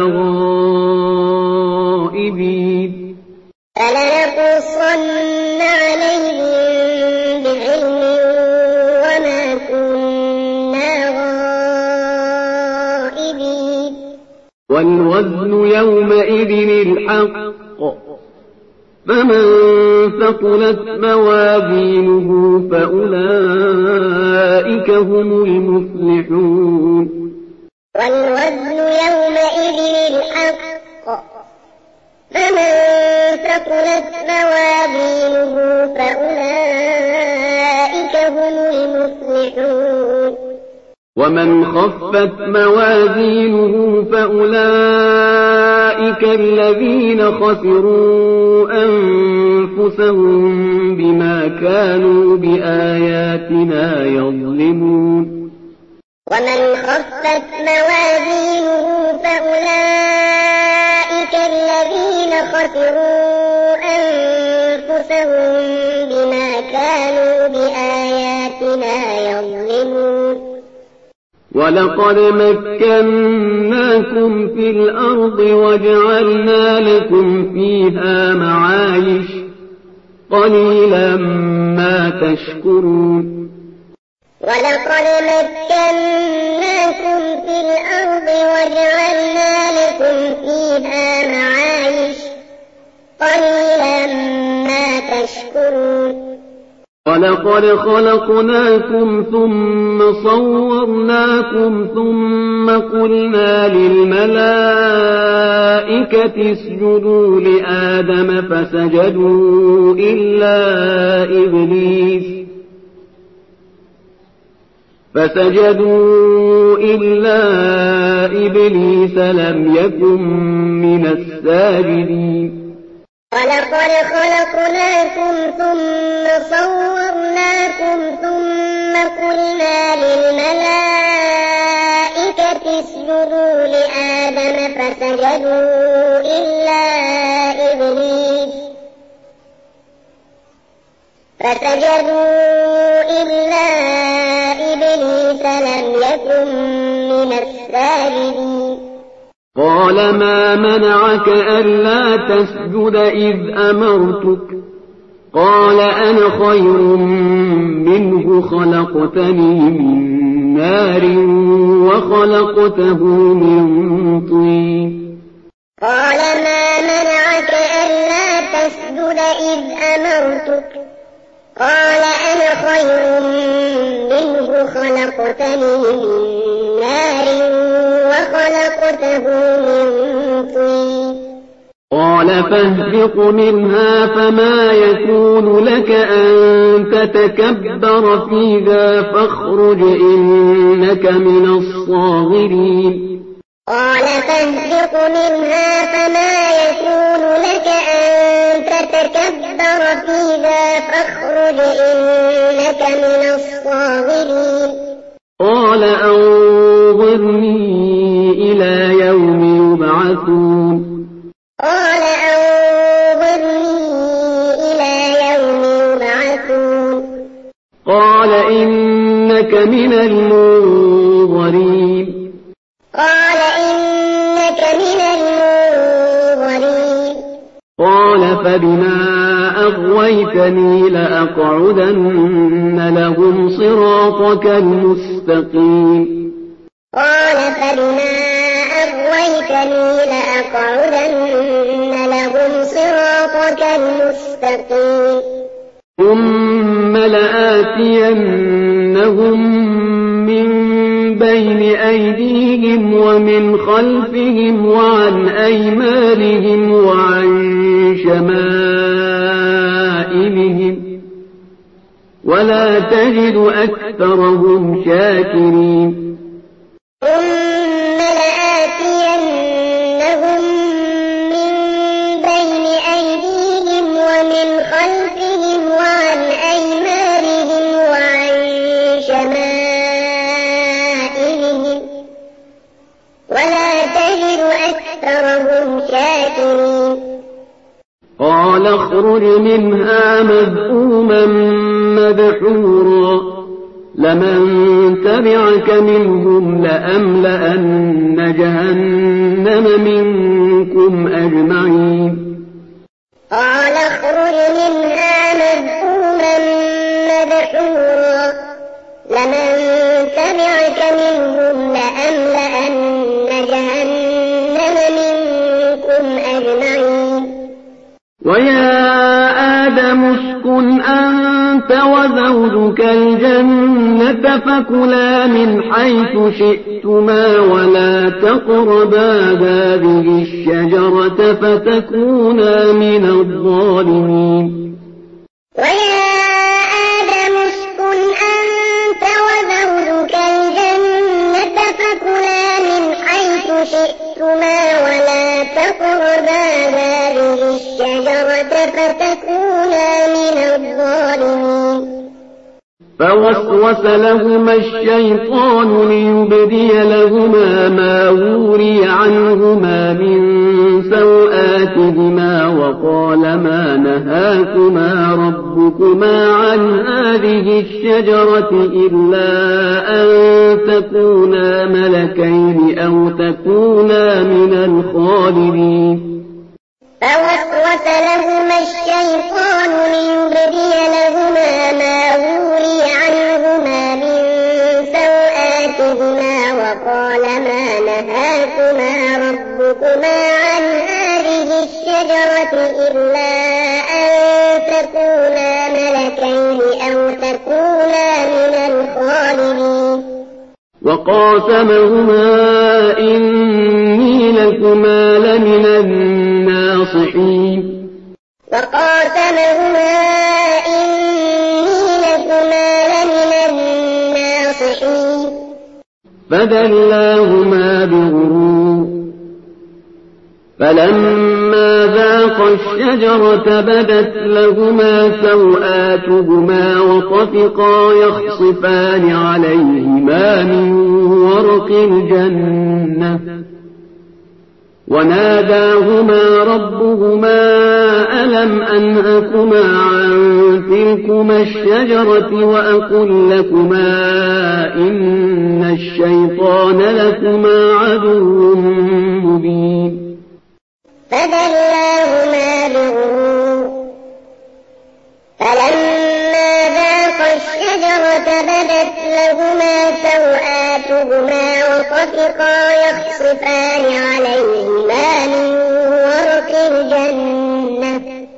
غائبين فلنقصن عليهم بعلم وما كنا غائبين والوزن يومئذ الحق فمن ثقلت موازينه فأولئك هم المفلحون والوزن يومئذ الحق فمن ثقلت موازينه فأولئك هم المفلحون ومن خفت موازينه فأولئك الذين خسروا أنفسهم بما كانوا بآياتنا يظلمون ومن خفت موازينه فأولئك الذين خسروا أنفسهم بما كانوا بآياتنا يظلمون ولقد مكناكم في الأرض وجعلنا لكم فيها معايش قليلا ما تشكرون ولقد مكناكم في الأرض وجعلنا لكم فيها معايش قليلا ما تشكرون ولقد خلقناكم ثم صورناكم ثم قلنا للملائكة اسجدوا لآدم فسجدوا إلا إبليس لم يكن من الساجدين ولقد خلقناكم ثم صورناكم ثم قلنا للملائكة اسجدوا لآدم فسجدوا إلا إبليس لم يكن من الساجدين قال ما منعك ألا تسجد إذ أمرتك قال أنا خير منه خلقتني من نار وخلقته من طين قال ما منعك ألا تسجد إذ أمرتك قال أنا خير منه خلقتني من نار وخلقته من طين قال فاهبط منها فما يكون لك أن تتكبر فيها فاخرج إنك من الصاغرين قال فاهبط منها فما يكون لك أن تتكبر فيها فاخرج إنك من الصاغرين قال أنظرني إلى يوم يبعثون قال أنظرني قال إنك من المنظرين قال فبما أغويتني لأقعدن لهم صراطك المستقيم ثم لآتينهم من بين أيديهم ومن خلفهم وعن أيمانهم وعن شمائلهم ولا تجد أكثرهم شاكرين قال اخرج منها مذءوما مدحورا لمن تبعك منهم لأملأن جهنم منكم أجمعين ويا آدم اسكن أنت وزوجك الجنة فكلا من حيث شئتما ولا تقربا هذه الشجرة فتكونا من الظالمين فوسوس لهما الشيطان ليبدي لهما ما وري عنهما من سوآتهما وقال ما نهاكما ربكما عن هذه الشجرة إلا أن تكونا ملكين أو تكونا من الخالدين فوسوس لهما الشيطان ليبدي لهما ما وري عنهما من سوآتهما وقال ما نهاكما ربكما عن هذه الشجرة إلا أن تكونا ملكين أو تكونا من الخالدين وقاسمهما إني لكما لمن الناصحين فدلاهما بغرور فلما ذاقا الشجرة بدت لهما سوآتهما وطفقا يخصفان عليهما من ورق الجنة وناداهما ربهما ألم أنهكما عن تلكما الشجرة وأقل لكما إن الشيطان لكما عدو مبين فدلاهما بغرور فلما ذاقا الشجرة بدت لهما سوآتهما وطفقا يخصفان عليهما من ورق الجنة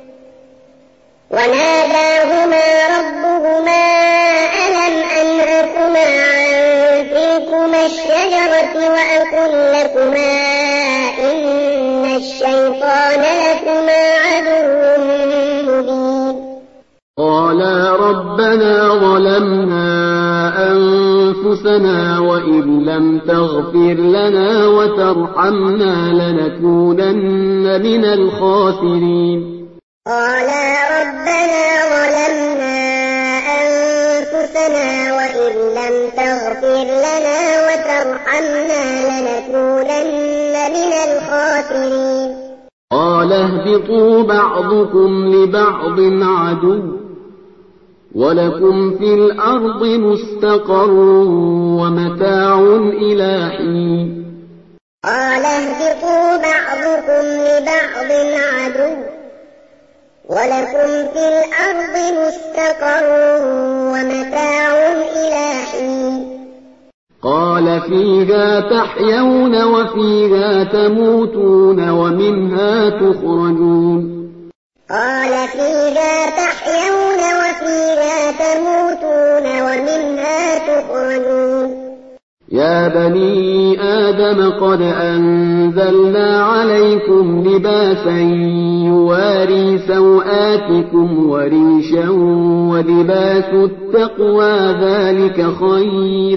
وناداهما ربهما ألم أنهكما عن تلكما الشجرة وأقل لكما إن الشيطان لكما عدو مبين قالا ربنا ظلمنا أنفسنا وإن لم تغفر لنا وترحمنا لنكونن من الخاسرين قالا ربنا ظلمنا أنفسنا وإن لم تغفر لنا وترحمنا لنكونن من الخاسرين قال اهبطوا بعضكم لبعض عدو ولكم في الأرض مستقر ومتاع إلى حين قال اهبطوا بعضكم لبعض عدو ولكم في الأرض مستقر ومتاع إلى حين قال فيها تحيون وفيها تموتون ومنها تخرجون قال فيها تحيون وفيها تموتون ومنها تخرجون يا بني آدم قد أنزلنا عليكم لباسا يواري سوآتكم وريشا ولباس التقوى ذلك خير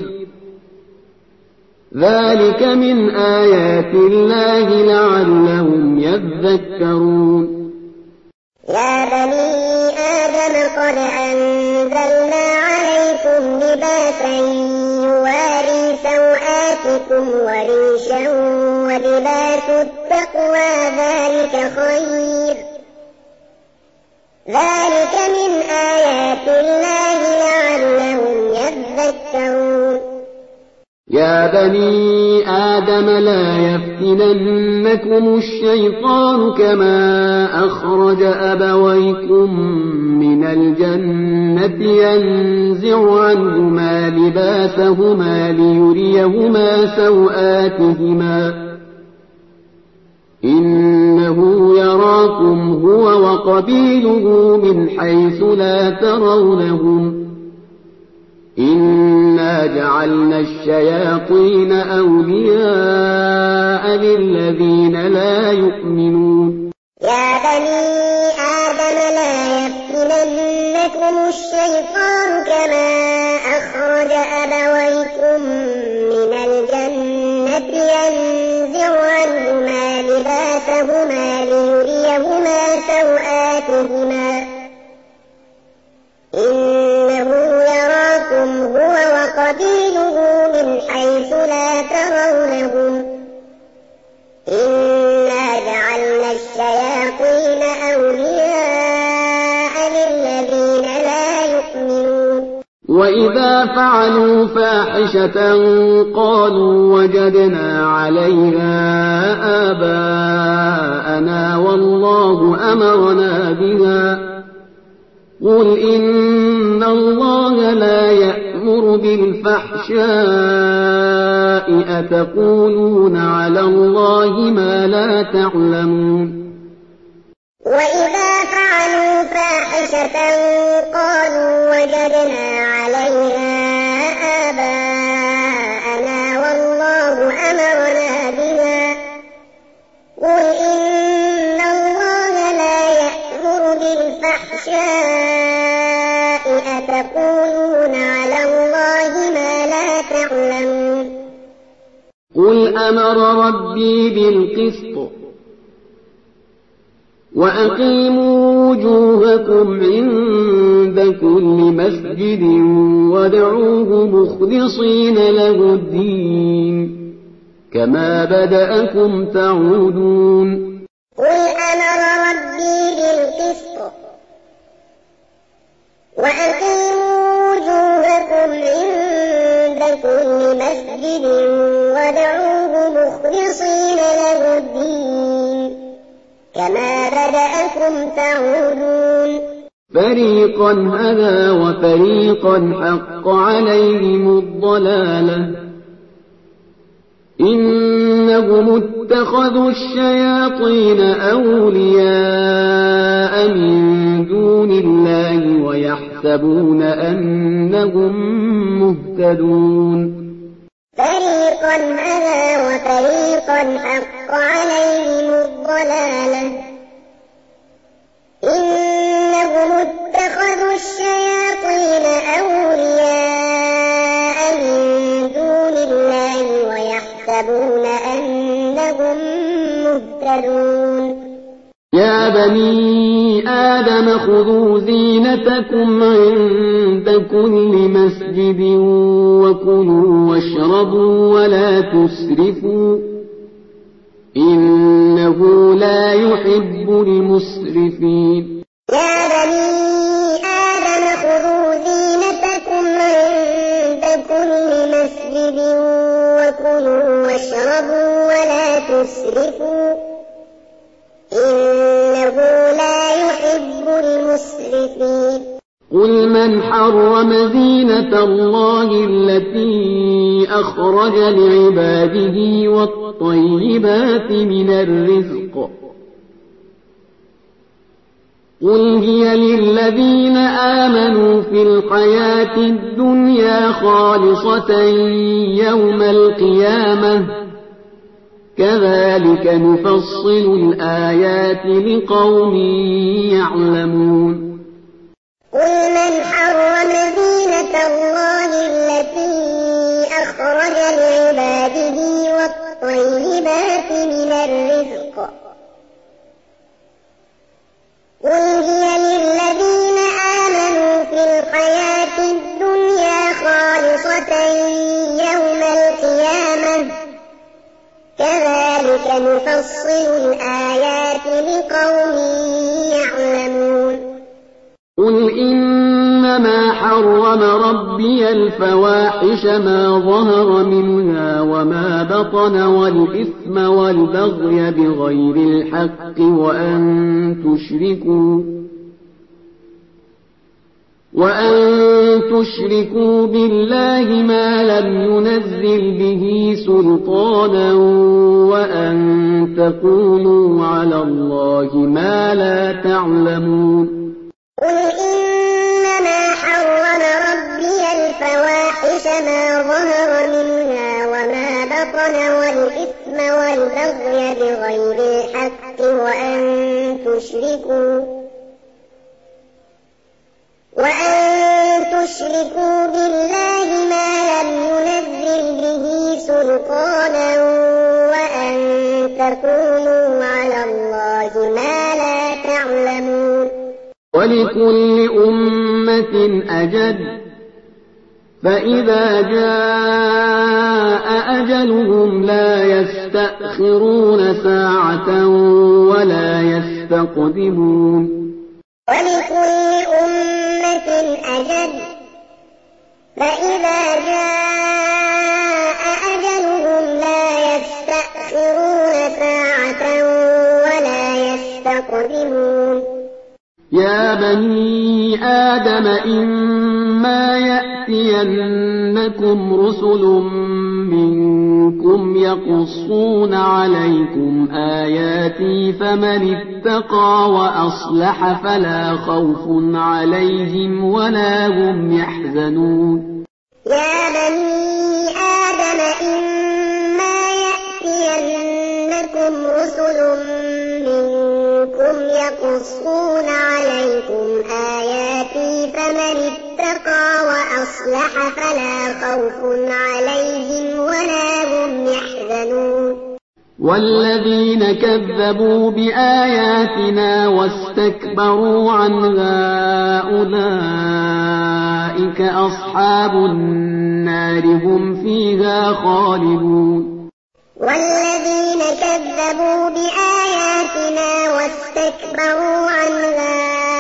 ذلك من آيات الله لعلهم يذكرون يا بني آدم قد أنزلنا عليكم لباسا يواري سوآتكم وريشا ولباس التقوى ذلك خير ذلك من آيات الله لعلهم يذكرون يا بني آدم لا يفتننكم الشيطان كما أخرج أبويكم من الجنة ينزع عنهما لباسهما ليريهما سوآتهما إنه يراكم هو وقبيله من حيث لا ترونهم إنا جعلنا الشياطين أولياء للذين لا يؤمنون يا بني آدم لا يفتننكم الشيطان كما أخرج أبويكم من الجنة ينزع عنهما لباسهما ليريهما سوآتهما إنه يراكم هو وقبيله من حيث لا ترونهم إنا جعلنا الشياطين أولياء للذين لا يؤمنون وإذا فعلوا فاحشة قالوا وجدنا عليها آباءنا والله أمرنا بها قل إن الله لا يأمر بالفحشاء أتقولون على الله ما لا تعلمون وإذا فعلوا فاحشة قالوا وجدنا عليها آباءنا والله أمرنا بها قل إن الله لا يأمر بالفحشاء أتقولون على الله ما لا تعلمون قل أمر ربي بالقسط وأقيموا وجوهكم عند كل مسجد وادعوه مخلصين له الدين كما بدأكم تعودون قل أمر ربي بالقسط وأقيموا وجوهكم عند كل مسجد وادعوه مخلصين له الدين كما بدأكم تعودون فريقا هدى وفريقا حق عليهم الضلالة إنهم اتخذوا الشياطين أولياء من دون الله ويحسبون أنهم مهتدون فريقا هدى وفريقا حق عليهم الضلالة إنهم اتخذوا الشياطين أولياء من دون الله ويحسبون أنهم مهتدون يا بني آدم خذوا زينتكم عند كل مسجد وكلوا واشربوا ولا تسرفوا إنه لا يحب المسرفين يا بني آدم خذوا طيب وكلوا واشربوا ولا تسرفوا إنه لا يحب المسرفين قل من حرم زينة الله التي أخرج لعباده والطيبات من الرزق قل هي للذين آمنوا في الحياة الدنيا خالصة يوم القيامة كذلك نفصل الآيات لقوم يعلمون قل من حرم زينة الله التي أخرج لعباده والطيبات من الرزق قل هي للذين آمنوا في الحياة الدنيا خالصة يوم القيامة كذلك نفصل الآيات لقوم يعلمون قل إنما حرم ربي الفواحش ما ظهر منها وما بطن والإثم والبغي بغير الحق وأن تشركوا بالله ما لم ينزل به سلطانا وأن تقولوا على الله ما لا تعلمون قل إنما حرم ربي الفواحش ما ظهر منها وما بطن والإثم والبغي بغير الحق وأن تشركوا بالله ما لم ينزل به سلطانا وأن تقولوا على الله ما لا تعلمون ولكل أمة أجل فإذا جاء أجلهم لا يستأخرون ساعة ولا يستقدمون ولكل أمة أجل فإذا جاء أجلهم لا يستأخرون ساعة ولا يستقدمون يا بني آدم إما يأتينكم رسل منكم يقصون عليكم آياتي فمن اتقى وأصلح فلا خوف عليهم ولا هم يحزنون يا بني آدم إما يأتينكم رسل منكم يقصون عليكم آياتي فمن اتقى وأصلح فلا خوف عليهم ولا هم يحزنون والذين كذبوا بآياتنا واستكبروا عنها أولئك أصحاب النار هم فيها خالدون والذين كذبوا بآياتنا واستكبروا عنها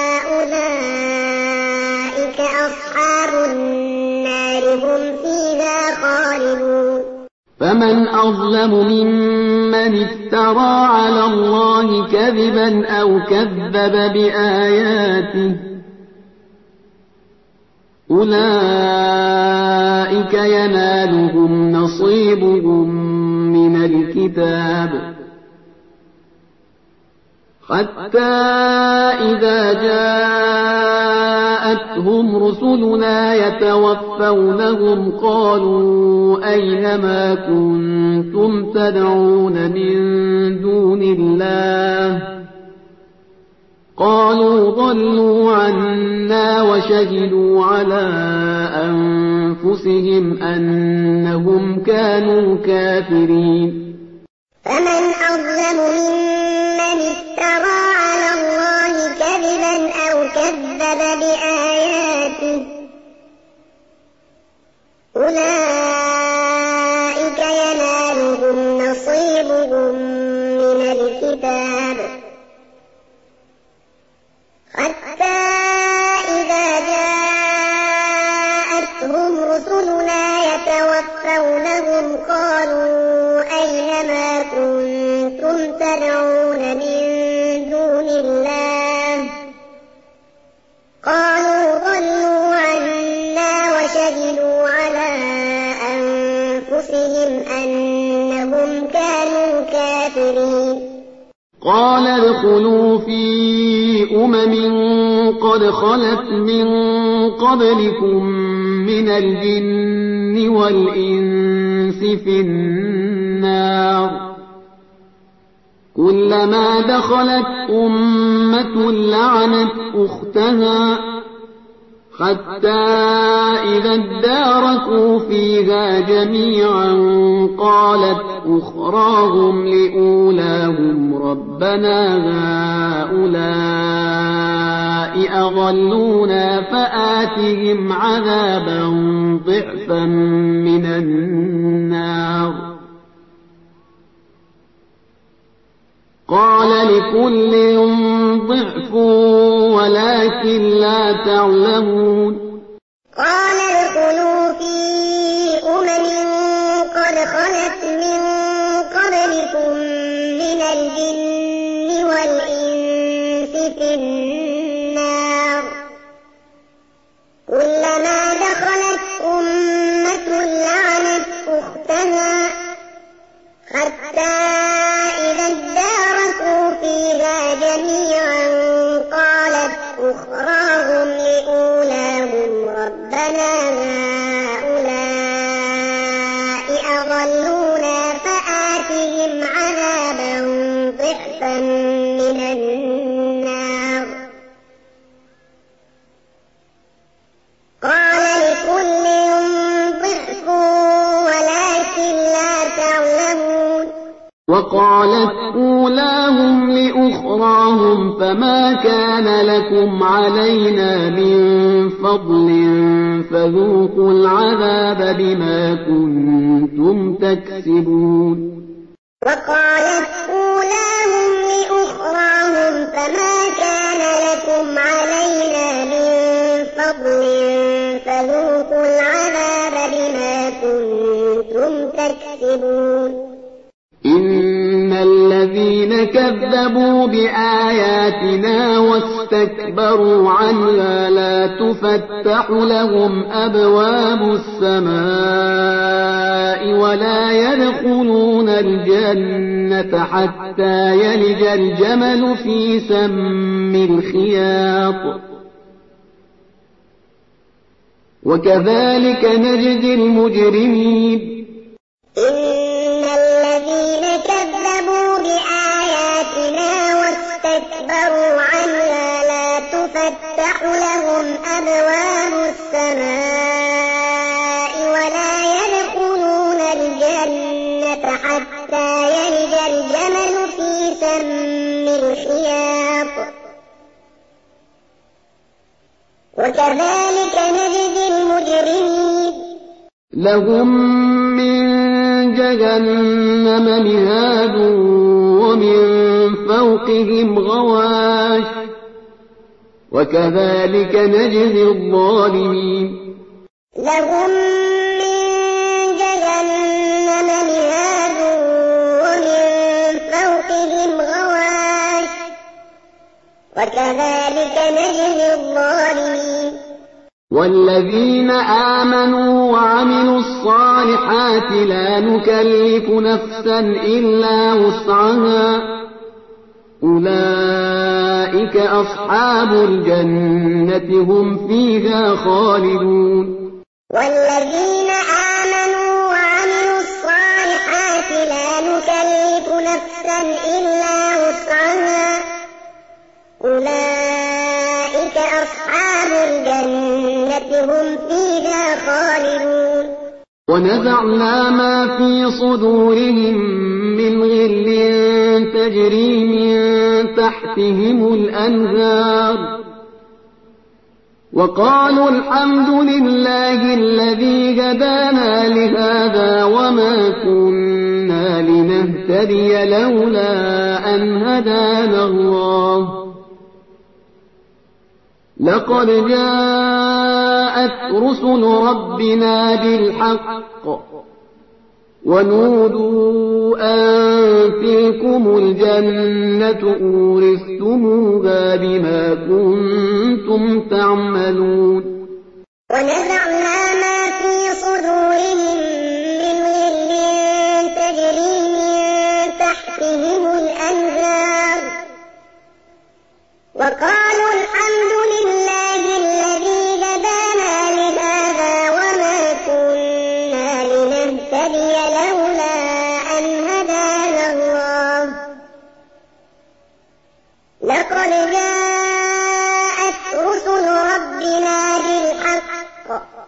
أولئك أصحاب النار هم فيها خالدون فمن أظلم ممن افترى على الله كذبا أو كذب بآياته أولئك ينالهم نصيبهم من الكتاب حتى إذا جاءتهم رسلنا يتوفونهم قالوا أين ما كنتم تدعون من دون الله قالوا ضلوا عنا وشهدوا على أنفسهم أنهم كانوا كافرين فمن أظلم ممن افترى على الله كذبا أو كذب بآياته أولئك ينالهم نصيبهم من الكتاب حتى إذا جاءتهم رسلنا يتوفونهم لهم قالوا أين ما كنتم تدعون من دون الله قالوا ضلوا عنا وشهدوا على أنفسهم أنهم كانوا كافرين قال ادخلوا في قد خلت من قبلكم من الجن والإنس في النار كلما دخلت أمة لعنت أختها حتى إذا اداركوا فيها جميعا قالت أخراهم لأولاهم ربنا هؤلاء أضلونا فآتهم عذابا ضعفا من النار قال لكل ضعف ولكن لا تعلمون قال ادخلوا في قد خلت من قبلكم من الجن والإنس في النار كلما دخلت أمة لعنت أختها حتى إذا اداركوا فيها جميعا قالت أخراهم لأولاهم ربنا هؤلاء أضلونا فآتهم عذابا ضعفا من النار قال لكل ضعف ولكن لا تعلمون وقالت أولاهم لأخراهم فما كان لكم علينا من فضل فذوقوا العذاب بما كنتم تكسبون وقالت أولاهم لأخراهم فما كان لكم علينا من فضل فذوقوا العذاب بما كنتم تكسبون إن الذين كذبوا بآياتنا واستكبروا عنها لا تفتح لهم أبواب السماء ولا يدخلون الجنة حتى يلج الجمل في سم الخياط وكذلك نجزي المجرمين إن الذين كذبوا بآياتنا واستكبروا عنها لا تفتح لهم أبواب السماء ولا يدخلون الجنة حتى يلج الجمل في سم الخياط وكذلك نجزي المجرمين لهم من جهنم مهاد ومن فوقهم غواش وكذلك نجزي الظالمين لهم من جهنم مهاد ومن فوقهم غواش وكذلك نجزي الظالمين والذين آمنوا وعملوا الصالحات لا نكلف نفسا إلا وسعها أولئك أصحاب الجنة هم فيها خالدون والذين آمنوا وعملوا الصالحات لا نكلف نفسا إلا وسعها أولئك أصحاب الجنة هم فيها خالدون ونزعنا ما في صدورهم من غل تجري من تحتهم الأنهار وقالوا الحمد لله الذي هدانا لهذا وما كنا لنهتدي لولا أن هدانا الله لقد جاءت رسل ربنا بالحق ونودوا أن تلكم الجنة أورثتموها بما كنتم تعملون ونزعنا ما في صدورهم من غل تجري من تحتهم الأنهار وقالوا الحمد لله الذي هدانا لهذا وما كنا لنهتدي لولا أن هدانا الله لقد جاءت رسل ربنا بالحق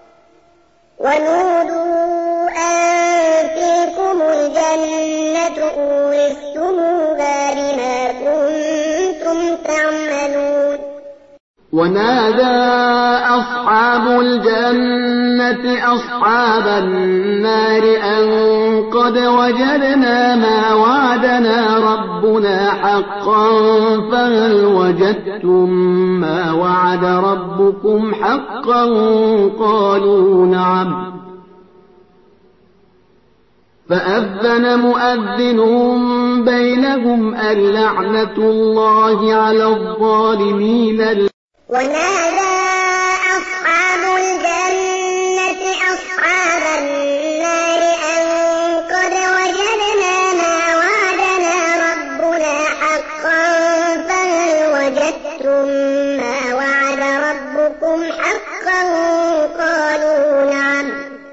ونودوا أن تلكم الجنة أورثتموها بما كنتم تعملون ونادى أصحاب الجنة أصحاب النار أن قد وجدنا ما وعدنا ربنا حقا فهل وجدتم ما وعد ربكم حقا قالوا نعم فأذن مؤذن بينهم اللعنة الله على الظالمين ونادى أصحاب الجنة أصحاب النار أن قد وجدنا ما وعدنا ربنا حقا فهل وجدتم ما وعد ربكم حقا قالوا نعم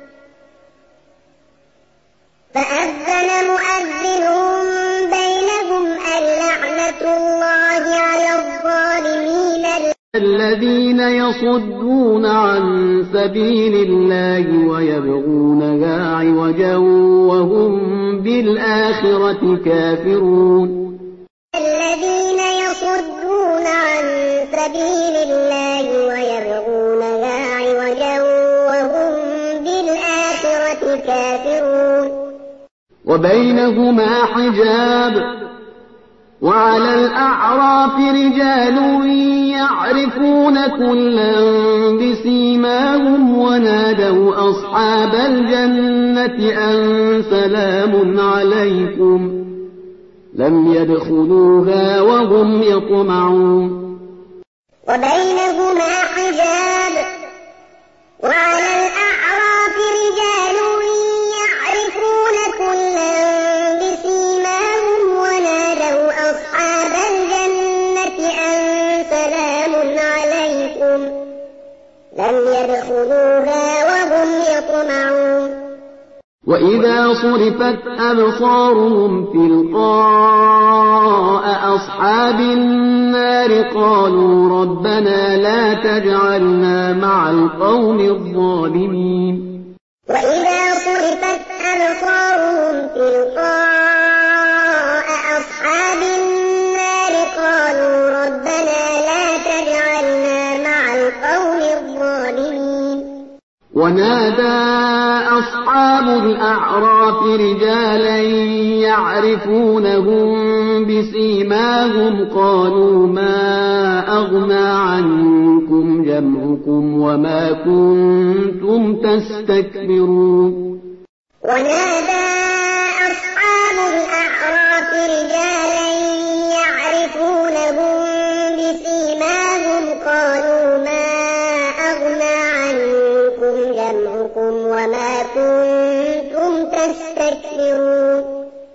فأذن مؤذن بينهم اللعنة الله على الظالمين الذين يصدون عن سبيل الله ويبغونها عوجا وهم بالآخرة كافرون الذين يصدون عن سبيل الله ويبغونها عوجا وهم بالآخرة كافرون وبينهما حجاب وعلى الأعراف رجال يعرفون كلا بسيماهم ونادوا أصحاب الجنة أن سلام عليكم لم يدخلوها وهم يطمعون وبينهما حجاب وعلى الأعراف رجال يعرفون كلا بسيماهم ونادوا أصحاب الجنة أن سلام عليكم لم يدخلوها وهم يطمعون وإذا صرفت أبصارهم تلقاء أصحاب النار قالوا ربنا لا تجعلنا مع القوم الظالمين وإذا صرفت أبصارهم تلقاء أصحاب النار قالوا ربنا لا تجعلنا مع القوم الظالمين ونادى أصحاب الأعراف رجالا يعرفونهم بسيماهم قالوا ما أغنى عنكم جمعكم وما كنتم تستكبرون ونادى أصحاب الأعراف رجالا يعرفونهم بسيماهم قالوا ما أغنى عنكم جمعكم وما كنتم تستكبرون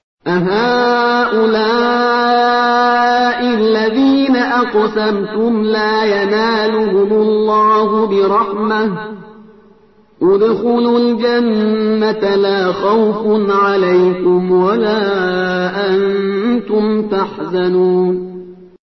أهؤلاء الذين أقسمتم لا ينالهم الله برحمة ادخلوا الجنة لا خوف عليكم ولا أنتم تحزنون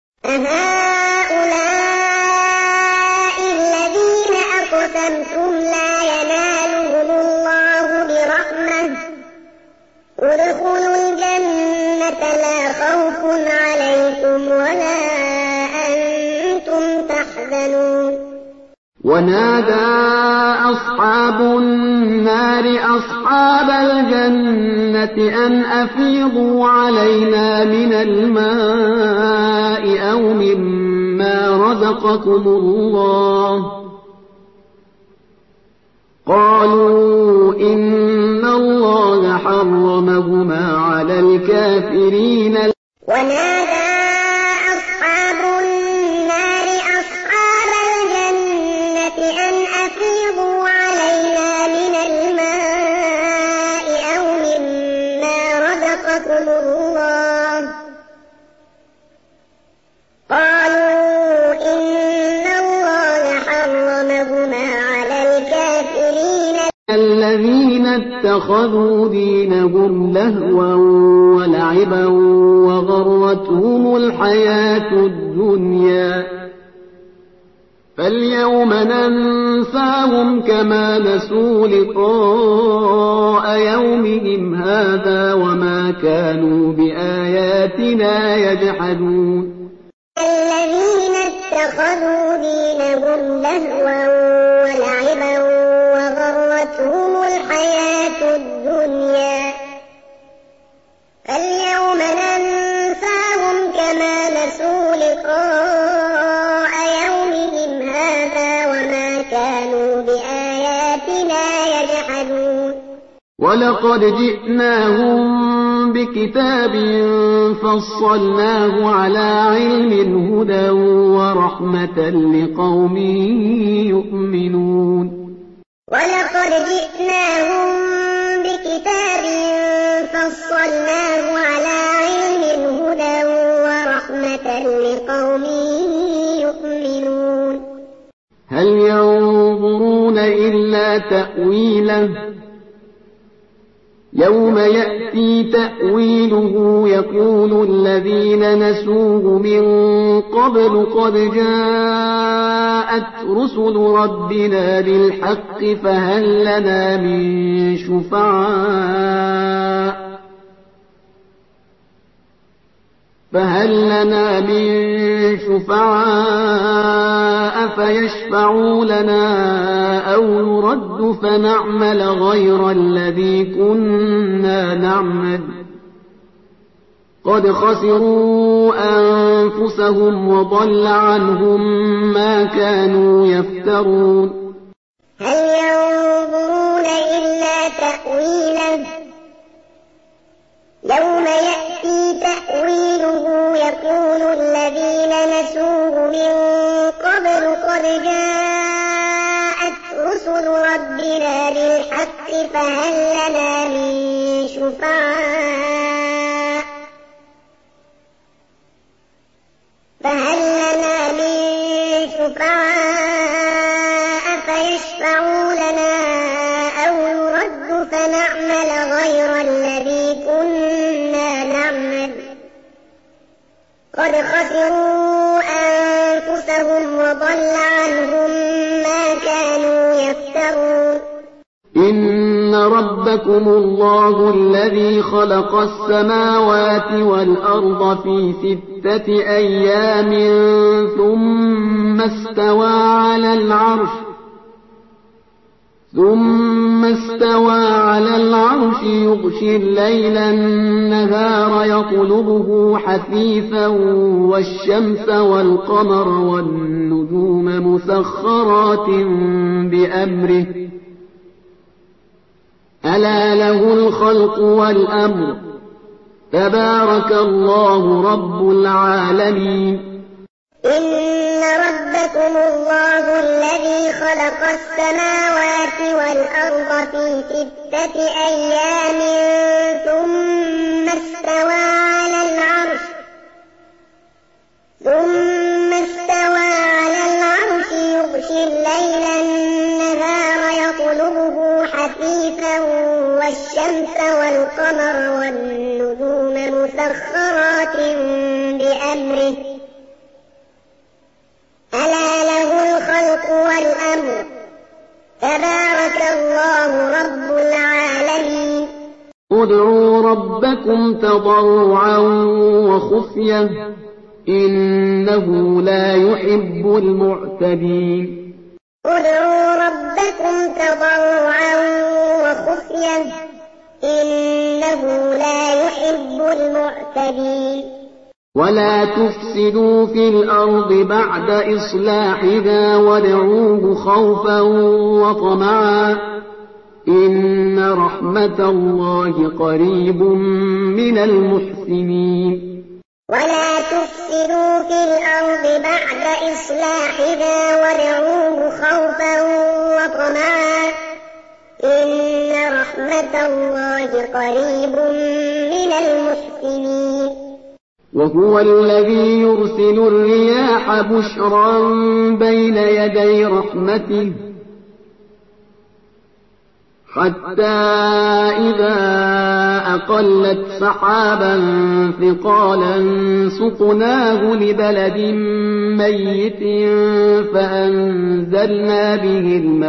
أهؤلاء الذين أقسمتم لا ينالهم الله برحمة ادخلوا الجنة لا خوف عليكم ولا أنتم تحزنون ونادى أصحاب النار أصحاب الجنة أن أفيضوا علينا من الماء أو مما رزقكم الله قالوا إن الله حرم اتخذوا دينهم لهوا ولعبا وغرتهم الحياة الدنيا فاليوم ننساهم كما نسوا لقاء يومهم هذا وما كانوا بآياتنا يجحدون الذين اتخذوا دينهم لهوا ولعبا وغرتهم الحياة الدنيا فاليوم ننساهم كما نسوا لقاء يومهم هذا وما كانوا بآياتنا يجحدون ولقد جئناهم بكتاب فصلناه على علم هدى ورحمة لقوم يؤمنون ولقد جئناهم بكتاب فصلناه على علم هدى ورحمة لقوم يؤمنون هل ينظرون إلا تأويله يوم يأتي تأويله يقول الذين نسوه من قبل قد جاءت رسل ربنا بالحق فهل لنا من شفعاء فيشفعوا لنا أو نرد فنعمل غير الذي كنا نعمل قد خسروا أنفسهم وضل عنهم ما كانوا يفترون هل ينظرون إلا تأويله يوم يأتي تأويله يقول الذين نسوه من قبل قد جاءت رسل ربنا بالحق فهل لنا من شفعاء فيشفعوا لنا أو نرد فنعمل غير الذي كنا نعمل قد خسروا أنفسهم وضل عنهم ما كانوا يفترون إن ربكم الله الذي خلق السماوات والأرض في 6 أيام ثم استوى على العرش يغشي الليل النهار يطلبه حثيثا والشمس والقمر والنجوم مسخرات بأمره ألا له الخلق والأمر تبارك الله رب العالمين إن ربكم الله الذي خلق السماوات والأرض في 6 أيام ثم استوى على العرش يغشي الليل النهار يطلبه حثيثا والشمس والقمر والنجوم مسخرات بأمره ألا له الخلق والأمر تبارك الله رب العالمين ادعوا ربكم تضرعا وخفية إنه لا يحب المعتدين ادعوا ربكم تضرعا وخفية إنه لا يحب المعتدين ولا تفسدوا في الأرض بعد إصلاحها وادعوه خوفا وطمعا إن رحمة الله قريب من المحسنين ولا تفسدوا في الأرض بعد إصلاحها وادعوه خوفا وطمعا إن رحمة الله قريب من المحسنين وهو الذي يرسل الرياح بشرا بين يدي رحمته حتى إذا أقلت سحابا ثقالا سقناه لبلد ميت فأنزلنا به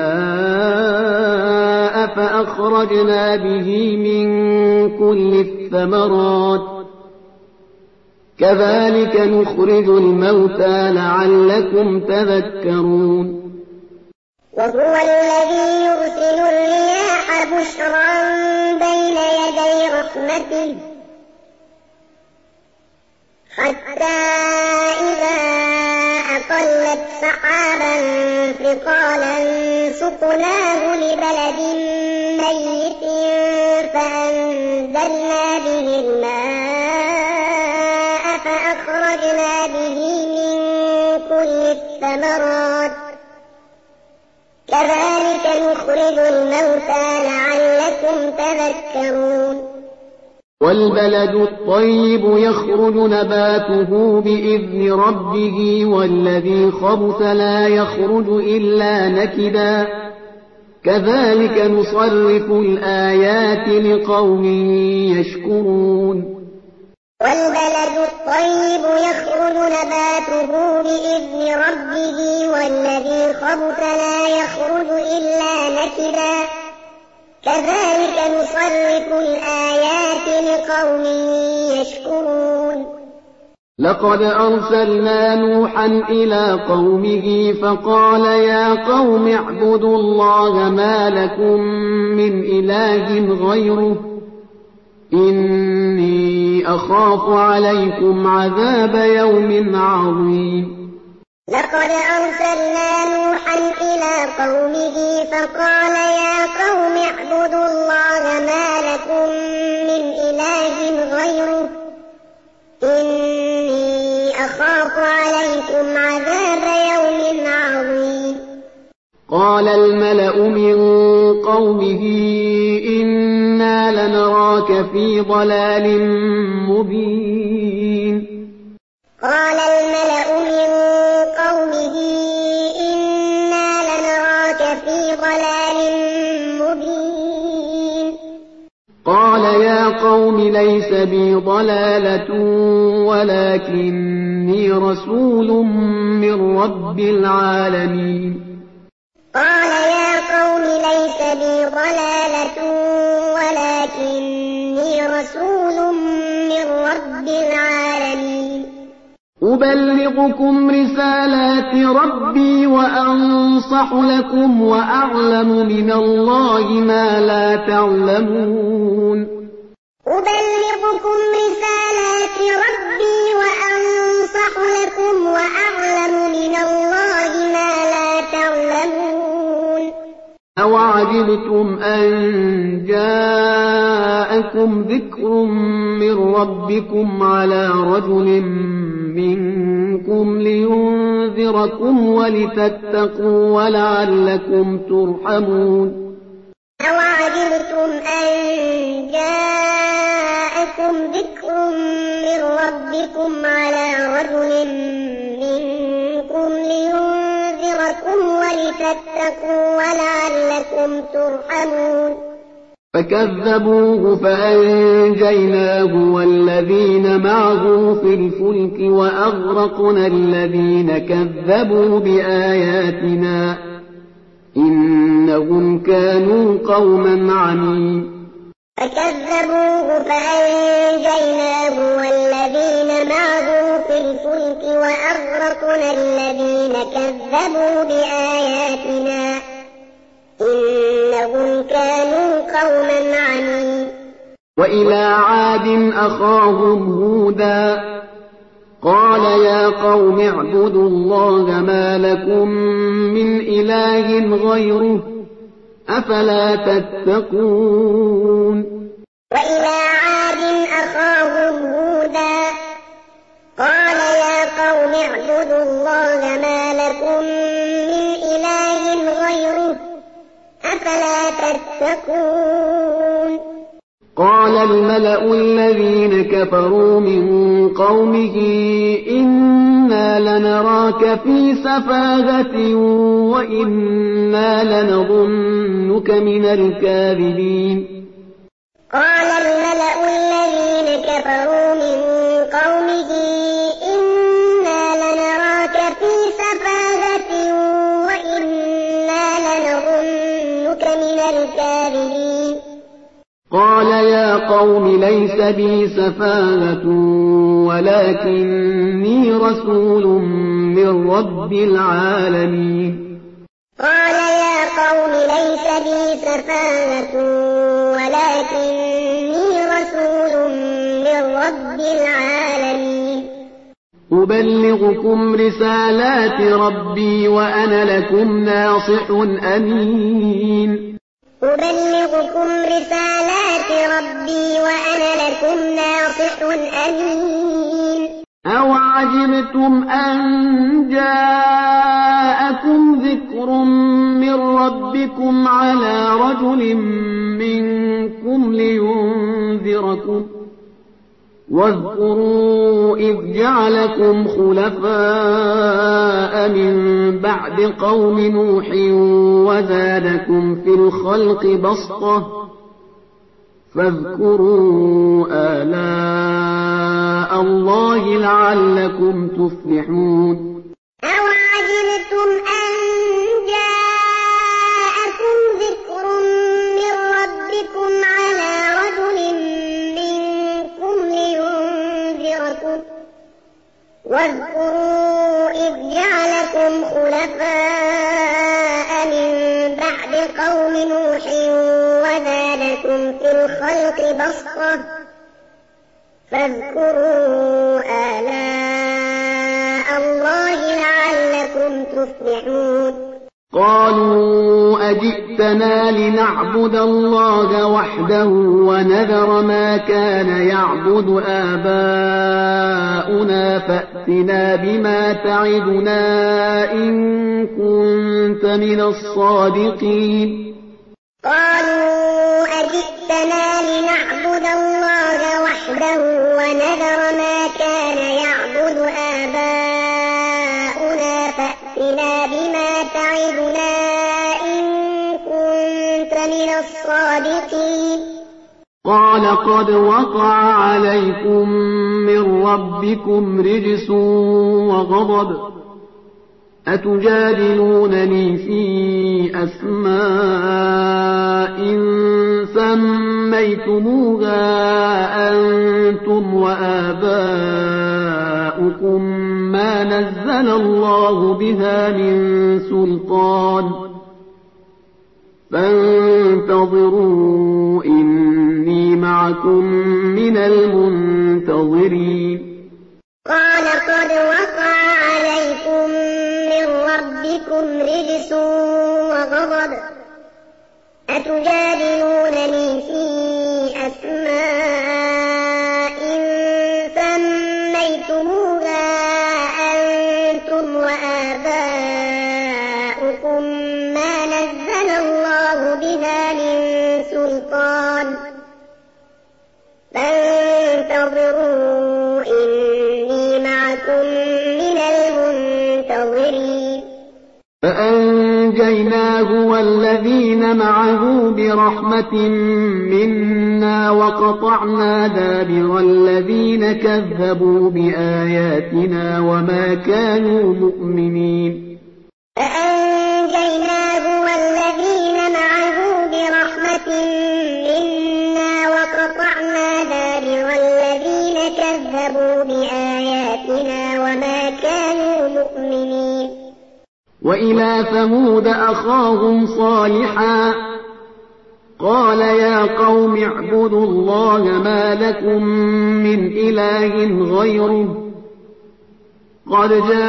الماء فأخرجنا به من كل الثمرات كذلك نخرج الموتى لعلكم تذكرون وهو الذي يرسل الرياح بشرا بين يدي رحمته حتى إذا أقلت سحابا ثقالا سقناه لبلد ميت فأنزلنا به الماء فأخرجنا به من كل الثمرات كذلك نخرج الموتى لعلكم تذكرون والبلد الطيب يخرج نباته بإذن ربه والذي خبث لا يخرج إلا نكدا كذلك نصرف الآيات لقوم يشكرون والبلد الطيب يخرج نباته بإذن ربه والذي خبث لا يخرج إلا نكدا كذلك نصرف الآيات لقوم يشكرون لقد أرسلنا نوحا إلى قومه فقال يا قوم اعبدوا الله ما لكم من إله غيره إني أخاف عليكم عذاب يوم عظيم لقد أرسلنا نوحا إلى قومه فقال يا قوم اعبدوا الله ما لكم من إله غيره إني أخاف عليكم عذاب يوم عظيم قال الملأ من قومه إنا لنراك في ضلال مبين قال الملأ من قومه إنا لنراك في ضلال مبين قال يا قوم ليس بي ضلالة ولكني رسول من رب العالمين قال يا قوم ليس بي ضلالة ولكني رسول من رب العالمين أبلغكم رسالات ربي وأنصح لكم وأعلم من الله ما لا تعلمون أبلغكم رسالات ربي وأنصح لكم وأعلم من الله ما لا تعلمون أوعجبتم أن جاءكم ذكر من ربكم على رجل منكم لينذركم ولتتقوا ولعلكم ترحمون أوعجبتم أن جاءكم ذكر من ربكم على رجل منكم لينذركم ولتتقوا ولعلكم ترحمون فكذبوه فأنجيناه والذين معه في الفلك وأغرقنا الذين كذبوا بآياتنا إنهم كانوا قوما عمين فكذبوه فأنجيناه والذين معه في الفلك وأغرقنا الذين كذبوا بآياتنا إنهم كانوا قوما عمين وإلى عاد أخاهم هودا قال يا قوم اعبدوا الله ما لكم من إله غيره أفلا تتقون وإلى عاد أخاهم هودا قال يا قوم اعبدوا الله ما لكم من إله غيره أفلا تتقون قال الملأ الذين كفروا من قومه إنا لنراك في سفاهة وإنا لنظنك من الكاذبين قال الملأ الذين كفروا من قومه إنا لنراك في سفاهة وإنا لنظنك من الكاذبين قال يا قوم ليس بي سفاهة ولكني رسول من رب العالمين قال يا قوم ليس بي سفاهة ولكني رسول من رب العالمين أبلغكم رسالات ربي وأنا لكم ناصح أمين أبلغكم رسالات ربي وأنا لكم ناصح أمين أوعجبتم أن جاءكم ذكر من ربكم على رجل منكم لينذركم واذكروا إذ جعلكم خلفاء من بعد قوم نوح وزادكم في الخلق بسطة فاذكروا آلاء الله لعلكم تفلحون أوعجبتم أن جاءكم ذكر من ربكم على رجل منكم لينذركم واذكروا إذ جعلكم خلفاء من بعد قوم نوح وزادكم في الخلق بسطة فاذكروا آلاء الله لعلكم تفلحون قالوا أجئتنا لنعبد الله وحده ونذر ما كان يعبد آباؤنا فأتنا بما تعدنا إن كنت من الصادقين قالوا أجئتنا لنعبد الله وحده ونذر ما كان يعبد آباؤنا فأتنا بما تعدنا إن كنت من الصادقين قال قد وقع عليكم من ربكم رجس وغضب أتجادلونني في أسماء سميتموها أنتم وآباؤكم ما نزل الله بها من سلطان فانتظروا إني معكم من المنتظرين قال قد وقع عليكم من ربكم رجس وغضب أتجادلونني في أسماء سميتموها أنتم وآباؤكم ما نزل الله بها من سلطان فانتظروا إني معكم من المنتظرين فأنجيناه والذين معه برحمة منا وقطعنا دابر الذين كذبوا بآياتنا وما كانوا مؤمنين فأنجيناه والذين معه برحمة منا وقطعنا دابر الذين كذبوا بآياتنا وما كانوا مؤمنين وإلى ثمود أخاهم صالحا قال يا قوم اعبدوا الله ما لكم من إله غيره قد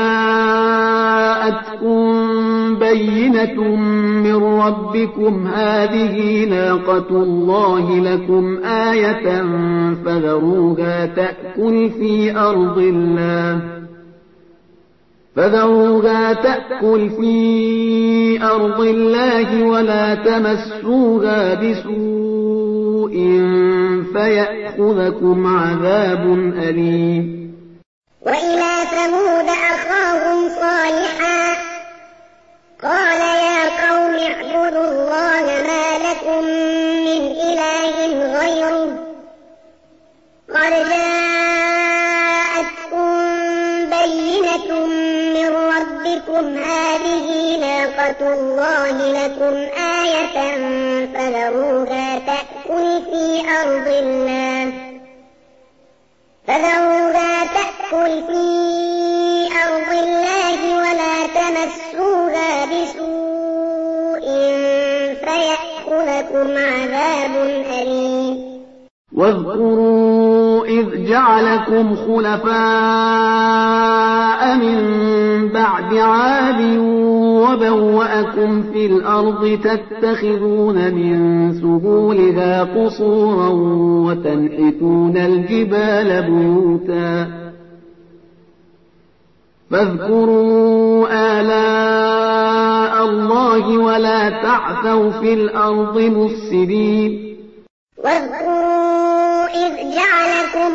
جاءتكم بينة من ربكم هذه ناقة الله لكم آية فذروها تأكل في أرض الله ولا تمسوها بسوء سوء فيأخذكم عذاب أليم وإلى ثمود أخاهم صالحا قال يا قوم اعبدوا الله ما لكم من إله غيره قد جاءتكم بينة من ربكم هذه ناقة الله لكم آية فذروها تأكل في أرض الله ولا تمسوها بسوء فيأخذكم عذاب أليم واذكروا إذ جعلكم خلفاء من بعد عاد وبوأكم في الأرض تتخذون من سهولها قصورا وتنحتون الجبال بيوتا فاذكروا آلاء الله ولا تعثوا في الأرض مفسدين واذكروا إذ جعلكم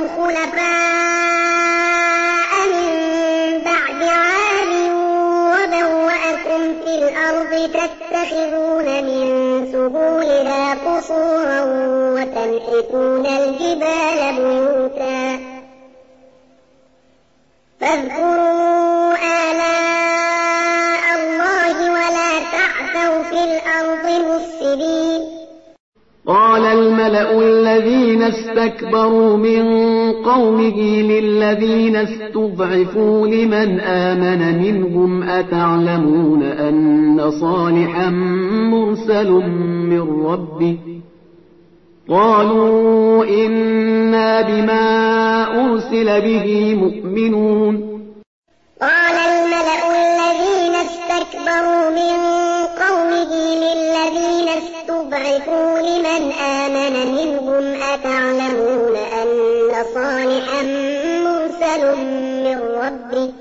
خلفاء من بعد عاد وبوأكم في الأرض تتخذون من سهولها قصورا وتنحتون الجبال بيوتا فاذكروا آلاء الله ولا تعثوا في الأرض مفسدين قال الملأ الذين استكبروا من قومه للذين استضعفوا لمن آمن منهم أتعلمون أن صالحا مرسل من ربه قالوا إنا بما أرسل به مؤمنون قال الملأ الذين استكبروا من قومه للذين استضعفوا لمن آمن منهم أتعلمون أن صالحا مرسل من ربه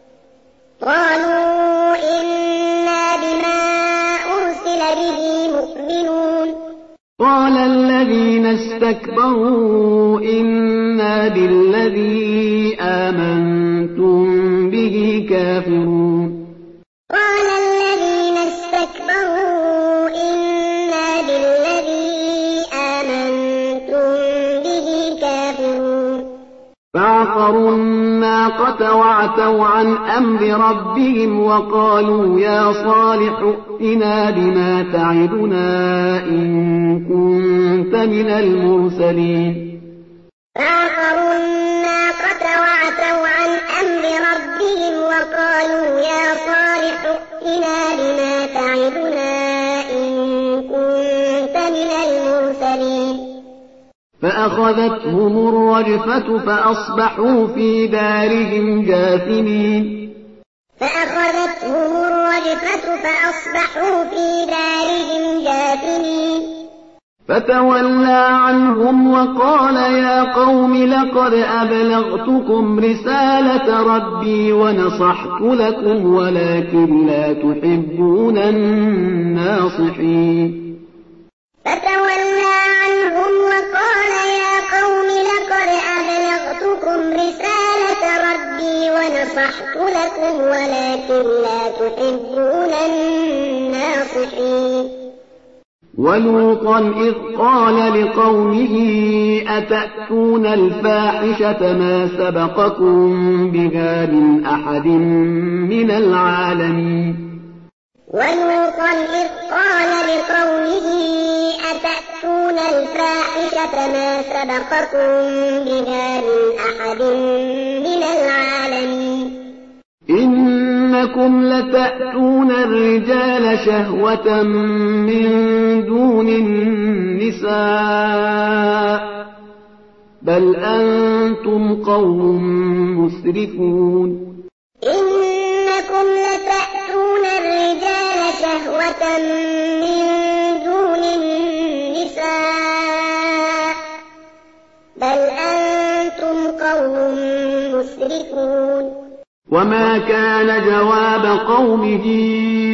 قالوا إنا بما أرسل به مؤمنون قال الذين استكبروا إنا بالذي آمنتم به كافرون قال الذين استكبروا إنا بالذي آمنتم به كافرون فعقروا الناقة وعتوا عن أمر ربهم وقالوا يا صالح ائتنا بما تعدنا إن كنت من المرسلين فعقروا الناقة وعتوا عن أمر ربهم وقالوا يا صالح ائتنا بما تعدنا إن كنت من المرسلين فأخذتهم الرجفة فأصبحوا في دارهم جاثمين فأخذتهم الرجفة فأصبحوا في دارهم جاثمين فتولى عنهم وقال يا قوم لقد أبلغتكم رسالة ربي ونصحت لكم ولكن لا تحبون الناصحين فتولى عنهم وقال يا قوم لقد أبلغتكم رسالة ربي ونصحت لكم ولكن لا تحبون الناصحين ولوطا إذ قال لقومه أتأتون الفاحشة ما سبقكم بها من أحد من العالمين ولوطا إذ قال لقومه أتأتون الفاحشة ما سبقكم بها من أحد من العالمين إنكم لتأتون الرجال شهوة من دون النساء بل أنتم قوم مسرفون إنكم لتأتون الرجال شهوة من دون النساء بل أنتم قوم مسرفون وما كان جواب قومه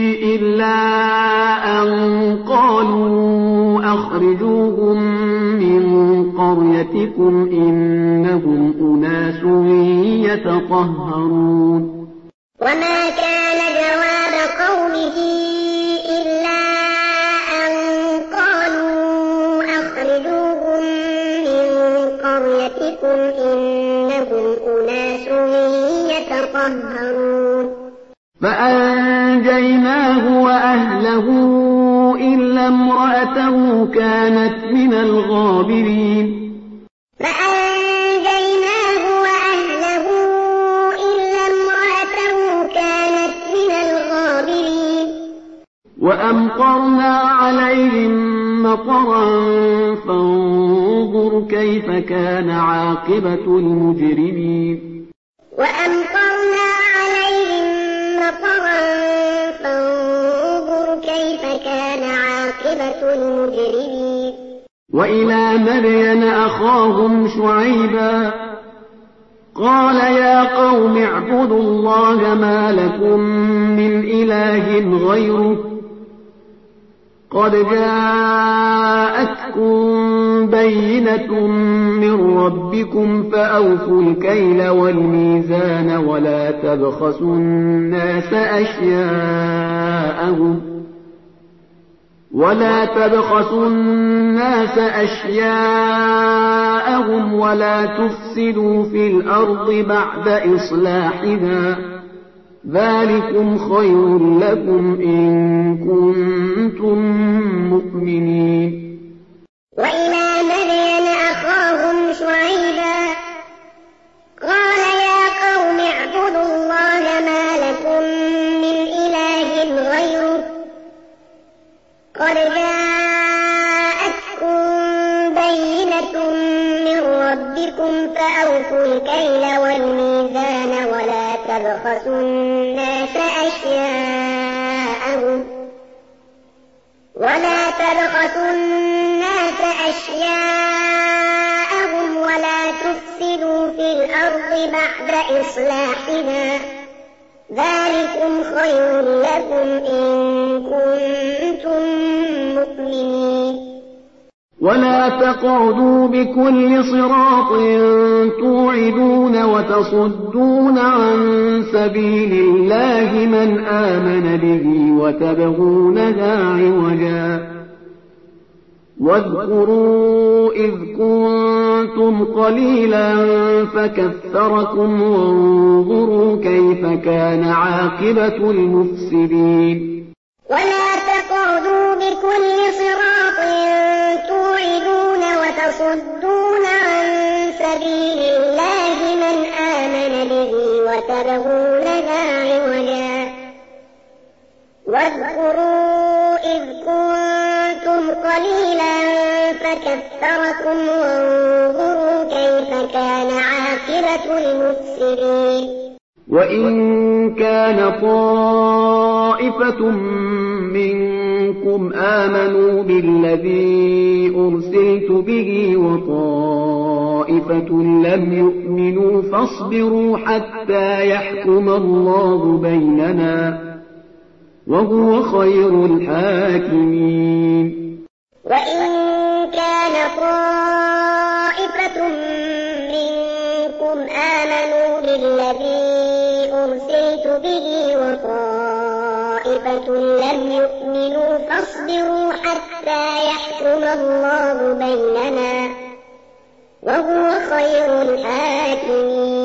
إلا أن قالوا أخرجوهم من قريتكم إنهم أناس يتطهرون وما كان جواب قومه إلا أن قالوا أخرجوهم من قريتكم إنهم أناس يتطهرون فأنجيناه وأهله إلا امرأته كانت من الغابرين فأنجيناه وأهله إلا امرأته كانت من الغابرين وأمطرنا عليهم مطرا فانظر كيف كان عاقبة المجرمين وأمطرنا عليهم مطرا فانظر كيف كان عاقبة المجرمين وإلى مدين أخاهم شعيبا قال يا قوم اعبدوا الله ما لكم من إله غيره قد جاءتكم بينة من ربكم فأوفوا الكيل والميزان ولا تبخسوا الناس أشياءهم ولا تفسدوا في الأرض بعد إصلاحها ذلكم خير لكم إن كنتم مؤمنين وإلى مدين أخاهم شعيبا قال يا قوم اعبدوا الله ما لكم من إله غيره قد جاءتكم بينة من ربكم فأوفوا الكيل والميزان ولا تبخسوا الناس أشياءهم ولا تفسدوا في الأرض بعد إصلاحها ذلكم خير لكم إن كنتم مؤمنين ولا تقعدوا بكل صراط توعدون وتصدون عن سبيل الله من آمن به وتبغونها عوجا واذكروا إذ كنتم قليلا فكثركم وانظروا كيف كان عاقبة المفسدين ولا تقعدوا بكل صراط توعدون وتصدون عن سبيل الله من آمن به وتبغونها عوجا واذكروا إذ كنتم قليلا فكثركم وانظروا كيف كان عاقبة المفسدين وإن كان طائفة منكم آمنوا بالذي أرسلت به وطائفة لم يؤمنوا فاصبروا حتى يحكم الله بيننا وهو خير الحاكمين وإن كان طائفة منكم آمنوا بالذي أرسلت به وطائفة لم يؤمنوا فاصبروا حتى يحكم الله بيننا وهو خير الحاكمين